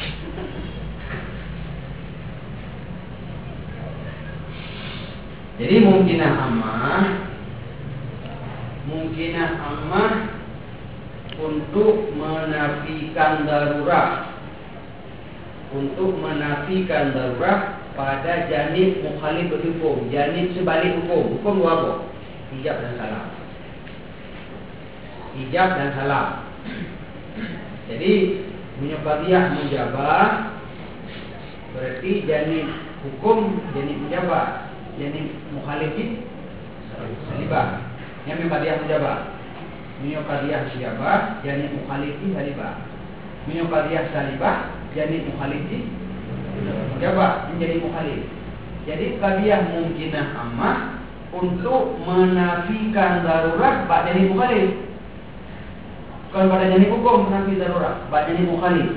Jadi mungkinah ammah untuk menafikan darurat pada janib mukhalif hukum, janib sebalik hukum. Hukum apa? Ijab dan salam. Jadi punya qadhiyah mujabah berarti janib hukum, janib mujabah, janib mukhalif salibah. Yang qadhiyah mujabah. Punya qadhiyah mujabah, janib mukhalif salibah. Punya qadhiyah salibah, janib mukhalif mujabah menjadi mukhalif. Jadi qadhiyah mungkinah ammah untuk menafikan darurat pada jadi mukhalif. Kalau pada jadi hukum menafi darurat pada jadi mukhalif.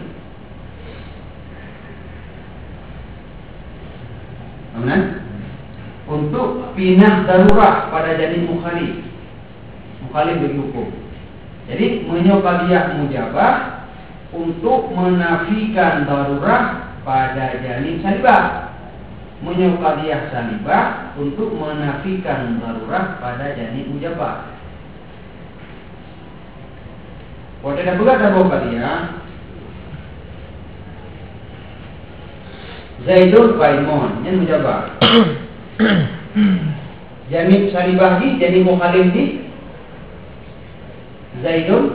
Kemudian untuk pindah darurat pada jadi mukhalif bagi hukum. Jadi qadhiyah mujabah untuk menafikan darurat pada janib salibah. Punya qadiyah salibah untuk menafikan darurat pada janib mujabah. Kalau tidak berat apa qadiyah Zaidun Qaimon yang mujabah. Janib salibah di janib mukhalif di Zaidun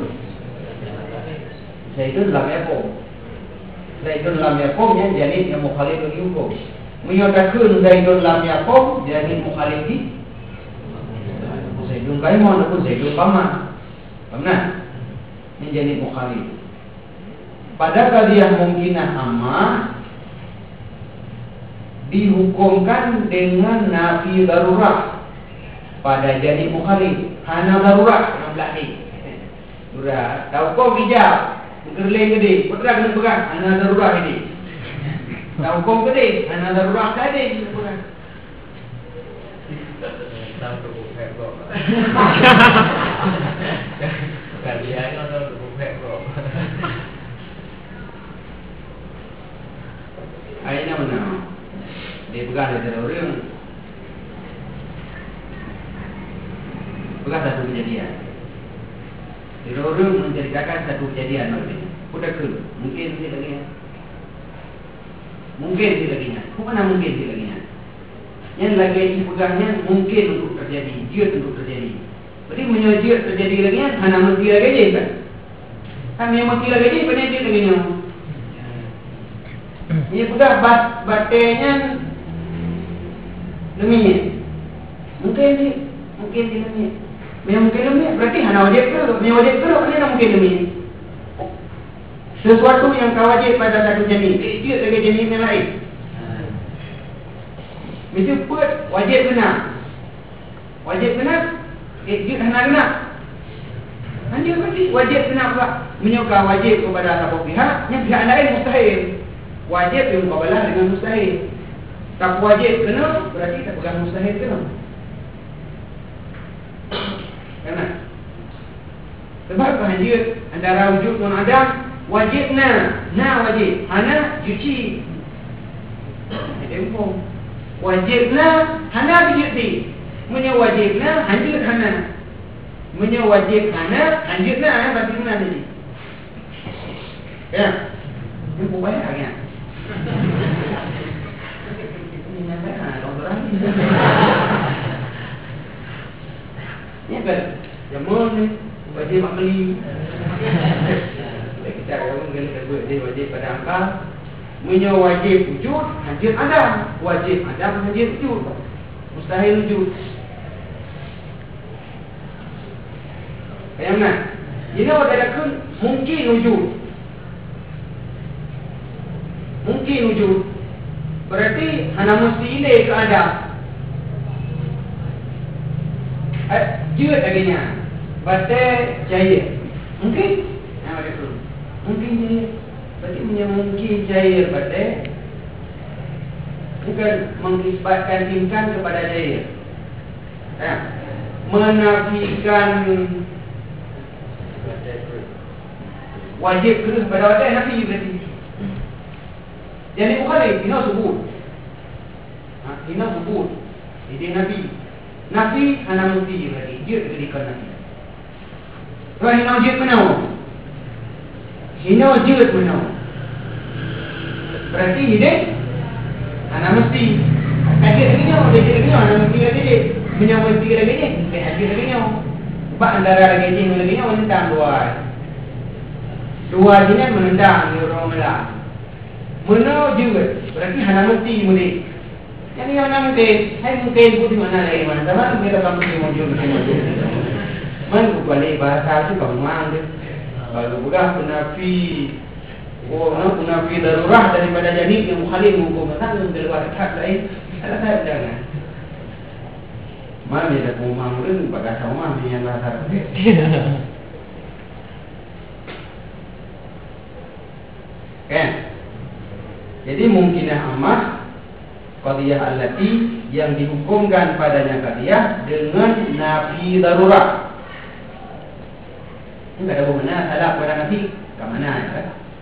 lam yakum. Zaidun lam yakum yang janib yang mukhalif bagi hukum. Menyatakan Zaidun lam yakum janib mukhalif di Zaidun Qaimon ataupun Zaidun Qaman. Paham tak? Ini janib mukhalif. Pada qadiyah mungkinah ammah dihukumkan dengan nafi darurat pada janib mukhalif. Hana darurat yang belakang. Darurat. Tahu kau bijak. Gerleng gede, peterang kena pegang, hana darurat ini. Tahu kau gede, hana darurat tadi. Tahu tu bukan kok. Bukan dia ni tahu tu bukan kok. Ayatnya mana? Dia pegang dari orang. Pegang satu kejadian. Dia orang menceritakan satu kejadian macam udah ke mungkin dia lagi. Mungkin dia lagi. Mana mungkin dia lagi? Yang lagi dipegangnya mungkin untuk terjadi, jihad untuk terjadi. Jadi menyajid terjadi lagi hanya mesti lagi je kan? Kan yang mesti lagi je banyak dia lagi ni. Ini pegang batenya demikian. Mungkin dia demikian. Memang mungkin demikian, berarti hanya wajib ke? Memang wajib ke? Mana mungkin demikian? Sesuatu yang kau wajib pada satu jenis, dia lagi jenis yang lain. Mesti buat wajib kena. Wajib kena, dia kena. Hanya berarti wajib kena pula. Menyokong wajib kepada satu pihak, yang pihak lain mustahil. Wajib yang mukabalah dengan mustahil. Tak wajib kena, berarti tak pegang mustahil kena. Kenapa? Sebab wajib antara wujud dan adam wajib wajib hana cuci. Tempo wajib hana cuci. Punya wajib anjur hana. Punya wajib hana anjur berarti mana tadi? Ya. Ini banyak kan? Ini nampak doktor ni. Ni kan, jamun ni wajib mak beli. Kita orang kena buat dia wajib pada angka. Punya wajib wujud, hadir adam. Wajib adam, hadir wujud. Mustahil wujud. Faham tak? Jadi awak katakan mungkin wujud. Mungkin wujud. Berarti hanya mesti ini ke adam. Juga laginya batai cair. Mungkin mungkin cair. Berarti mungkin cair batai bukan mengisbatkan tingkat kepada cair. Menafikan wajib kepada batai nafi berarti. Jadi bukan ini sebut. Ini sebut. Ini nabi. Nabi hanya mesti berarti dia diberikan nabi. Kalau hina wajib mana? Hina wajib mana? Berarti ini hanya mesti. Hadir lagi ni, hanya mesti lagi ni. Punya mesti lagi ni, hadir lagi ni. Sebab antara lagi ni menentang dua. Dua jenis menentang di orang Melayu. Mana juga, berarti hanya mesti mesti. Yang ni mana mungkin, hai mungkin pun di mana lagi mana, sama kita kamu di maju. Man balik bahasa tu kamu mang tu. Kalau bukan penafi, penafi darurat daripada janib yang mukhalif hukum macam tu luar tak lain. Ada tak jangan. Mana dia pun mang tu pada sama yang bahasa tu. Kan? Jadi mungkinah amat qadiyah allati yang dihukumkan padanya qadiyah dengan nafi darurat. Ini ada hubungan salah pada nafi ke mana ya?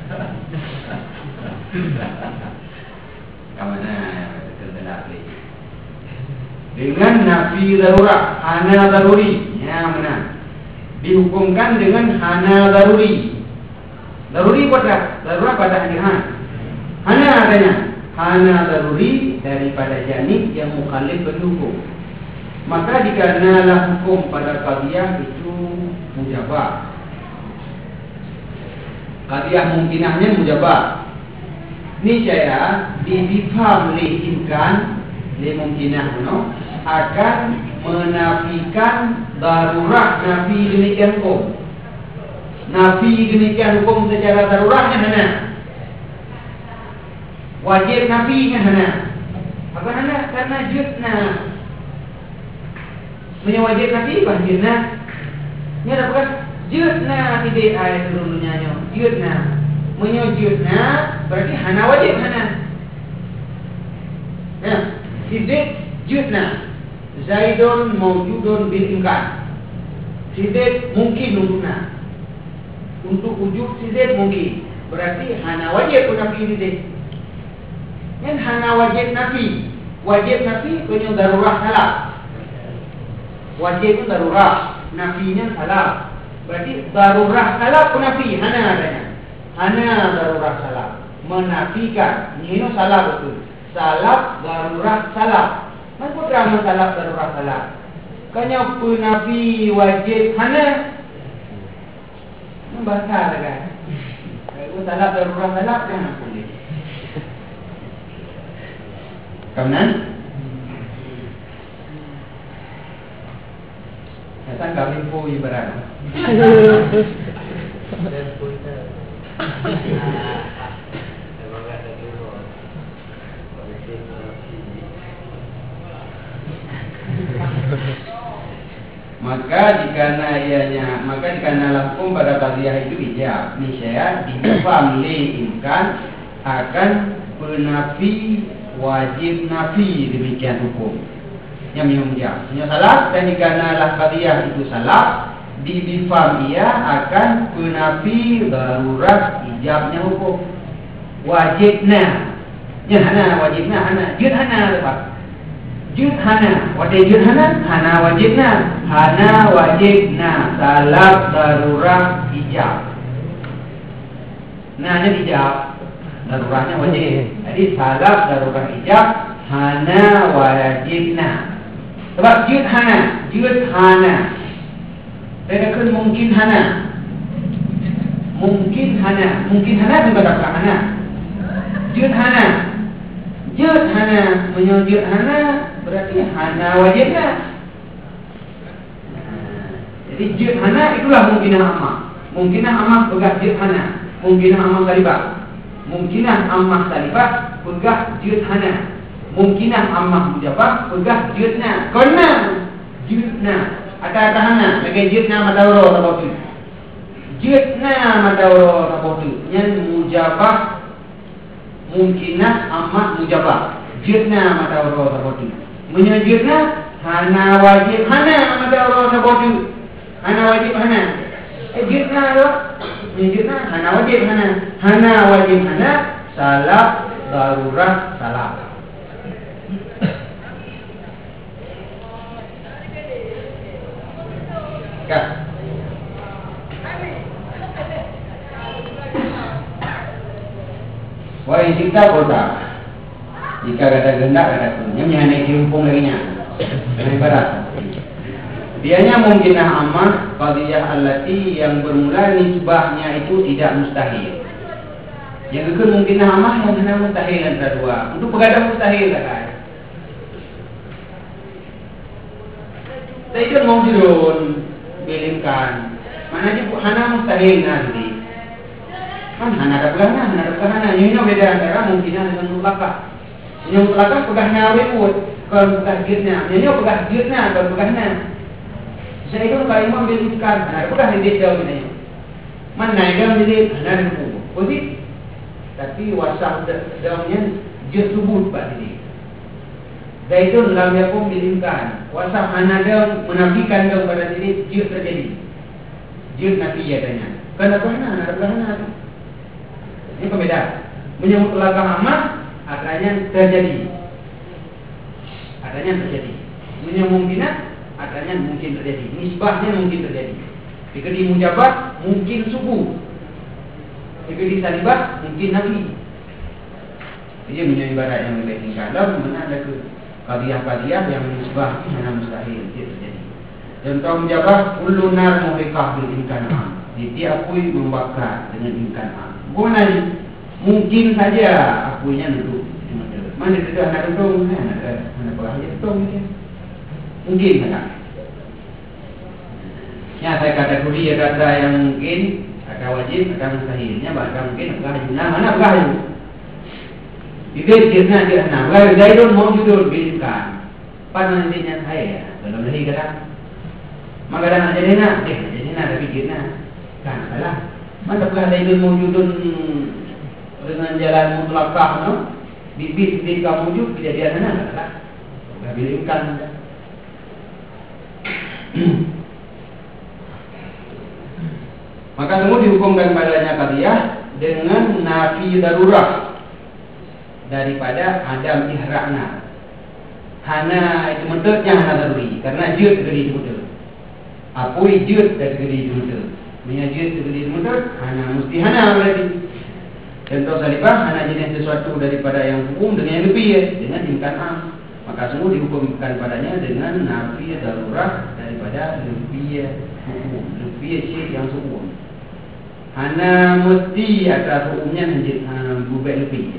Kemana tergelak lagi? Dengan nafi darurat, hana daruri, ya mana? Dihukumkan dengan hana daruri. Daruri pada darurat pada hanihan. Hana adanya, hana daruri daripada janib yang mukhalif berhukum. Maka dikarenalah hukum pada qadiyah itu mujabah. Qadiyah mungkinahnya mujabah. Ini saya difaham imkan mungkinah akan menafikan darurat nafi demikian hukum. Nafi demikian hukum secara daruratnya mana? Wajib nafinya mana? Apa mana? Karena jutna. Menyewajib nafi apa jutna? Ini ada bukan? Jutna tidak ayat dulunya nyo. Jutna. Menyewajibna berarti hana wajib hana. Ya, tidak jutna. Zaidun mawjudun bil imkan. Tidak mungkin untuknya. Untuk wujud tidak mungkin. Berarti hana wajib nafi tidak. Yang hana wajib nafi. Wajib nafi punya darurat salah. Wajib itu darurat, nafinya salah. Berarti darurat salah pun nafi, hana adanya. Hana darurat salah, menafikan. Ini salah betul. Salah darurat salah. Mana drama salah darurat salah? Kanya pun nafi wajib hana. Bahasa kan? Kalau salah darurat salah kan boleh. Kemudian Hasan kami pun ibarat. Dan pun memang ada dulu. Politik Maka jika hukum pada qadiyah itu ijab, niscaya difaham imkan akan penafi wajib nafi demikian hukum. Yang menunjang, yang salah dan dikarenalah qadiyah itu salah, difaham ia akan penafi darurat ijabnya hukum. Wajibna, hana wajibna hana, jud hana lepas. Jud hana, wajib jud hana wajibna, hana wajibna, salah darurat ijab. Nah, hanya ijab, daruratnya wajib. Jadi salah darurat ijab, hana wajibna. Sebab jud hana. Tidak mungkin hana. Mungkin hana bukan dapat hana. Jud hana. Menyujud hana berarti hana wajibna. Jadi jud hana itulah mungkinah ammah. Mungkinah ammah pegang jud hana. Mungkinah ammah salibah. Mungkinah ammah salibah pegang jud hana. Mungkinah ammah mujabah pegang jutna. Karena jutna ada hana bagi jutna madawro tabotu. Jutna madawro tabotu. Yang mujabah mungkinah ammah mujabah. Jutna madawro tabotu. Menyujudna hana wajib hana madawro tabotu. Hana wajib hana. Jutna lo. Menyujudna hana wajib hana. Hana wajib hana. Salah darurat salah. Wah, kita kota. Jika ada gendak ada punya menyanyi dihukum lagi nya. Ibarat. Dianya mungkinah ammah qadiyah allati yang bermula nisbahnya itu tidak mustahil. Yang kedua mungkinah ammah yang hanya mustahil antara dua. Untuk begadang mustahil kan. Saya mau dirun belimkan. Mana je hana mustahil nanti. Kan hana ada belakang. Ini beda antara mungkinah dengan mutlakah. Yang mutlakah pegahnya wujud, kalau pegah jirna. Ini pegah jirna, kalau pegahnya. Saya itu kalau imam belimkan, hana pegah hidup jauh ini. Mana yang hidup hana hidup. Begitu. Tapi wasah dalamnya jir subut pak ini. Zaidun lam yakum bilimkan. Wasaf hanada menafikan kepada diri jir terjadi. Jir nafi adanya. Kenapa hana? Ada hana. Ini pembeda. Menyebut mutlakah amat adanya terjadi. Adanya terjadi. Menyebut mungkinah adanya mungkin terjadi. Nisbahnya mungkin terjadi. Jika di mujabat mungkin subuh. Jika di salibah mungkin nabi. Jadi menjadi ibarat yang lebih tingkat. Lalu mana ada ke qadiyah-qadiyah yang nisbah mana mustahil dia terjadi. Contoh mujabat kullu nar muhiqah bil imkanah. Diakui membakar dengan imkanah. Bukan mungkin saja akunya duduk. Mana duduk anak duduk, anak bahaya duduk dia. Mungkin tak? Ya saya kategori ada yang mungkin, ada wajib, ada mustahilnya, bahkan mungkin ada guna, mana bahaya. Bibir jirna dia nak, bahaya zaidun mau judul bilkan. Pan nantinya saya, belum lagi kata. Maka dah nak jadi nak tapi jirna. Kan salah. Mana pula zaidun mau judul dengan jalan mutlakah, no? Bibir kamu wujud kejadian mana tak? Dah bilkan. Maka semua dihukumkan padanya qadiyah dengan nafi darurat daripada adam ihra'na. Hana itu metodnya hana daruri karena jud gedi metod. Apoi jud dari gedi metod. Menyajud gedi metod hana mesti hana berarti. Contoh salibah hana jenis sesuatu daripada yang hukum dengan yang lebih dengan imkanah. Maka semua dihukumkan padanya dengan nafi darurat daripada lebih hukum, lebih syir yang hukum. Hana mesti atas hukumnya berubah lebih.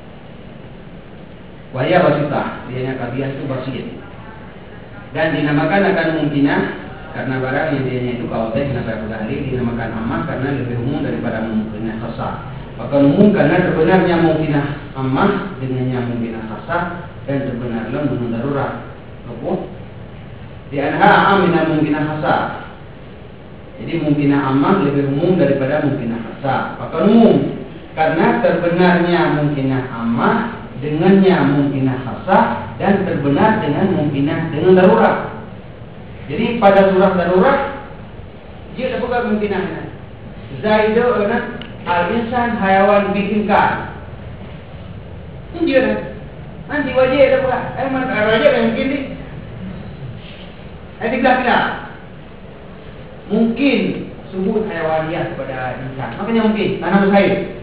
Wahya basitah, dianya qadiyah itu basit. Dan dinamakan akan mungkinah karena barang yang dianya itu kalau saya kenapa berkali dinamakan amat karena lebih umum daripada mungkinah khasah. Maka umum karena sebenarnya mungkinah amat dengannya mungkinah khasah dan sebenarnya mungkinah darurat. Apa? Di anha amina mungkinah khasah. Jadi mungkinah amal lebih umum daripada mungkinah khasah. Maka umum karena terbenarnya mungkinah amal dengannya mungkinah khasah dan terbenar dengan mungkinah dengan darurat. Jadi pada surah darurat dia dapat mungkinahnya. Zaidu al-insan hayawan biimkan. Ini dia dah. Nanti wajib dapat. Mana wajib yang mungkin ni? Ada belah. Mungkin sebut hayawaniyah kepada insan. Makanya mungkin tanam saya.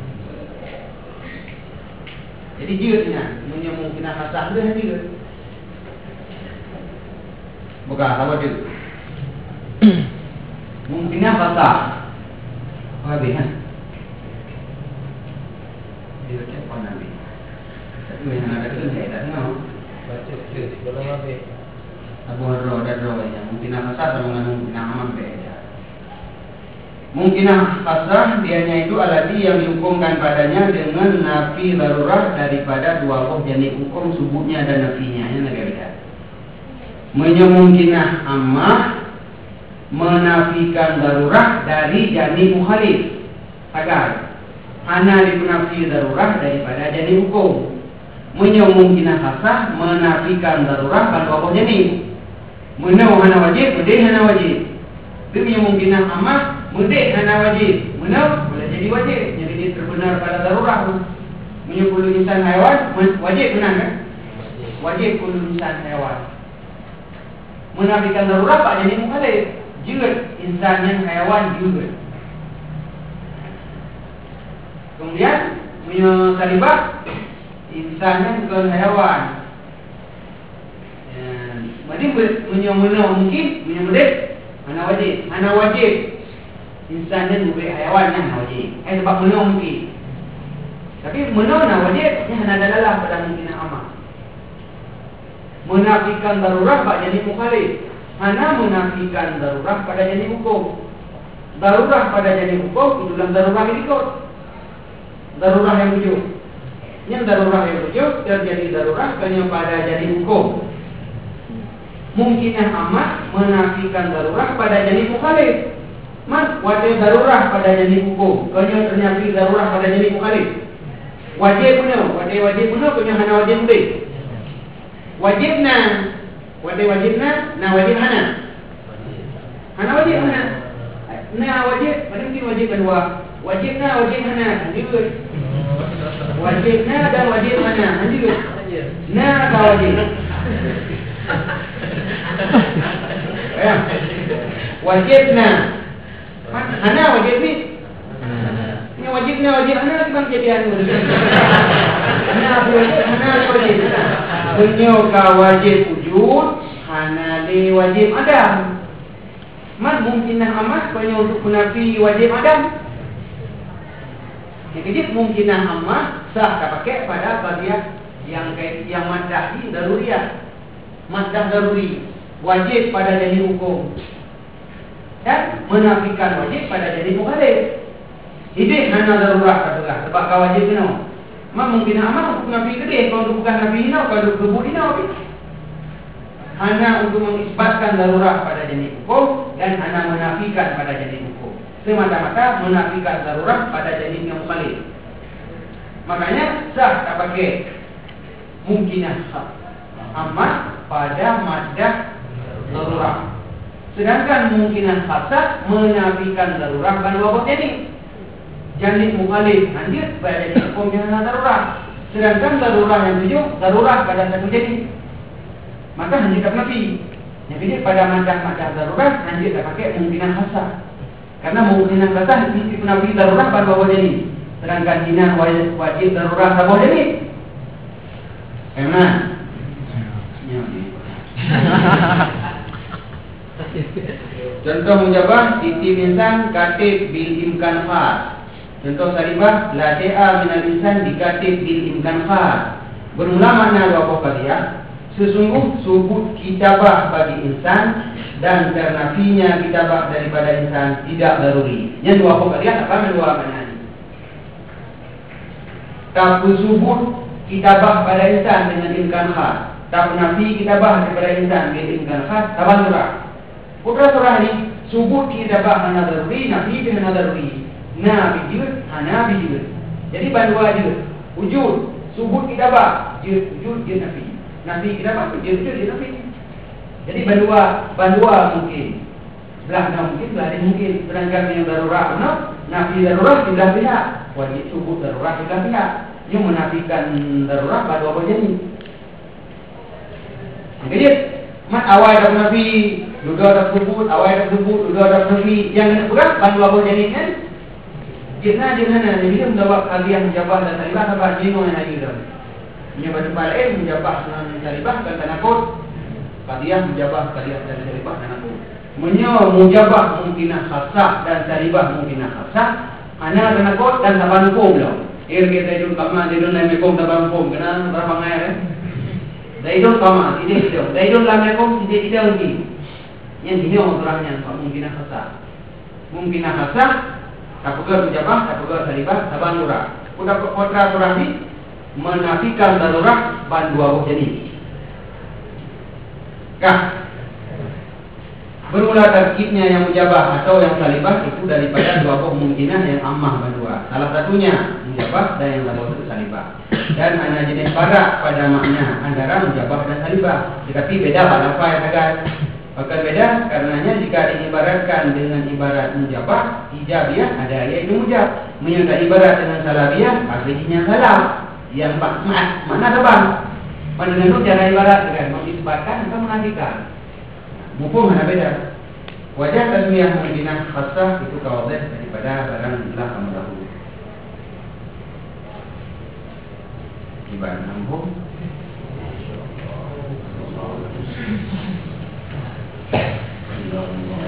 Jadi jiratnya mungkin khasah dia hadir. Bukan apa dia? Mungkin khasah. Apa dia? Dia cakap nabi. Tapi yang ada tu saya tak tahu. Baca belum habis. Abu Hurairah dan rawanya mungkin khasah sama dengan mungkin aman beda. Mungkin khasah dianya itu alati yang dihukumkan padanya dengan nafi darurat daripada dua jenis hukum subuhnya dan nafinya. Ini agak beda. Menyemungkinah ammah menafikan darurat dari jenis mukhalif. Agar hana dikunafi darurat daripada jenis hukum. Menyemungkinah khasah menafikan darurat pada dua jenis. Menau hana wajib, mudih hana wajib. Dia mungkinah amat, mudih hana wajib. Menau boleh jadi wajib. Jadi dia terbenar pada darurat. Menyebut insan haiwan, wajib benar kan? Wajib kullu insan haiwan. Menafikan darurat pak jadi mukhalif. Juga insan yang haiwan juga. Kemudian menyalibah insan yang bukan haiwan. Jadi menyemuna mungkin menyemudih hana wajib insan dan bukan haiwan yang wajib. Sebab mena mungkin. Tapi mena wajib ni hana dalalah pada mungkin amal. Menafikan darurat pada jadi mukhalif. Hana menafikan darurat pada jadi hukum. Darurat pada jadi hukum itu dalam darurat yang ikut. Darurat yang wujud. Yang darurat yang wujud terjadi darurat hanya pada jadi hukum. Mungkinah amat menafikan darurat pada jenis mukhalif. Wajib darurat pada jenis hukum. Kanya ternyata darurat pada jenis mukhalif. Wajib punya, wajib punya, kanya hana wajib boleh. Wajibna, wajibna, wajib hana. Hana wajib hana. Wajib, pada mungkin wajib kedua. Wajibna, wajib hana, juga. Wajibna dan wajib hana, juga. Nah, kau wajib. Ya. Wajibna. Hana wajib ni. Ini wajibna, wajib hana lagi bang jadian dulu. Hana wajib, hana wajib. Punya kau wajib wujud, hana li wajib adam. Man mungkinah amat banyak untuk menafi wajib adam. Jadi mungkinah amat sah tak pakai pada bagian yang maddah ini daruriyah. Maddah daruri wajib pada jadi hukum dan menafikan wajib pada jadi mukhalif. Ini hanya darurat katalah sebab kau wajib kena. Man mungkinah amat untuk nafi kedai kalau untuk bukan nafi hina kalau untuk kebut hina apa? Hanya untuk mengisbatkan darurat pada jenis hukum dan hanya menafikan pada jenis hukum. Semata-mata menafikan darurat pada jenis yang mukhalif. Makanya sah tak pakai mungkinah amat pada maddah darurat. Sedangkan mungkinah khasah menafikan darurat dan wabak jenis mukhalif hadir pada jenis hukum yang darurat. Sedangkan darurat yang tujuh darurat pada satu jenis. Maka hanya tak nafi. Jadi pada maddah darurat hanya tak pakai mungkinan khasah. Karena mungkinan khasah mesti nafi darurat pada bawah jenis. Sedangkan hina wajib darurat pada bawah jenis. Bagaimana? Contoh mujabah titib insan katib bil imkan khas. Contoh saribah la da'a minal insan dikatib bil imkan khas. Bermula makna dua pokok sesungguh subut kitabah bagi insan dan ternafinya kitabah daripada insan tidak daruri. Yang dua pokok dia apa dua makna ini? Tak subut kitabah pada insan dengan imkan khas. Tak nafi kitabah daripada insan dengan imkan khas. Taban surah. Putra surah ini subut kitabah hana daruri, nafi hana daruri. Na bijud, hana bijud. Jadi bandua je. Wujud subut kitabah, wujud je nafi. Nafi kitabah je nafi. Jadi bandua mungkin. Belah mungkin, belah mungkin. Sedangkan yang darurat benar, nafi darurat di belah pihak. Wajib subut darurat di belah pihak. Yang menafikan darurat pada apa jenis. Jadi mat awal dah nafi, dua dah subut, awal dah subut, dua dah nafi. Yang kena pegang bantu apa jenis kan? Jina jadi menjawab kalian menjawab dan talibah apa jino yang ada dalam. Menjawab balik menjawab dengan talibah dan tanakut. Kalian menjawab kalian dan talibah dan tanakut. Menjawab mungkinah khasah dan talibah mungkinah khasah. Hanya tanakut dan taban hukum lah. Kita idul kama, idul namikum taban hukum. Kena berapa ngayar? Idul kama, tidak idul. Idul namikum tidak idul lagi. Yang ini orangnya mungkinah khasah. Mungkinah khasah. Tak pegang menjawab, tak pegang talibah, taban murah. Putra surah ini menafikan darurat bandua jenis. Kah? Bermula tarkibnya yang mujabah atau yang talibah itu daripada dua kemungkinan yang ammah bandua. Salah satunya mujabah dan yang lain itu talibah. Dan ada jenis barak pada makna antara mujabah dan talibah. Tetapi beda pada apa yang agak. Maka beda karenanya jika diibaratkan dengan ibarat mujabah, ijabiyah ada yaitu mujab. Menyangka ibarat dengan salabiyah, artinya salam. Yang makna terbang. Pada dengan cara ibarat dengan mengisbatkan atau menafikan. Mufhum ada beda. Wajah tasmiyah mungkinah khasah itu kawadah daripada barang telah kamu tahu. Ibarat nambung. Allah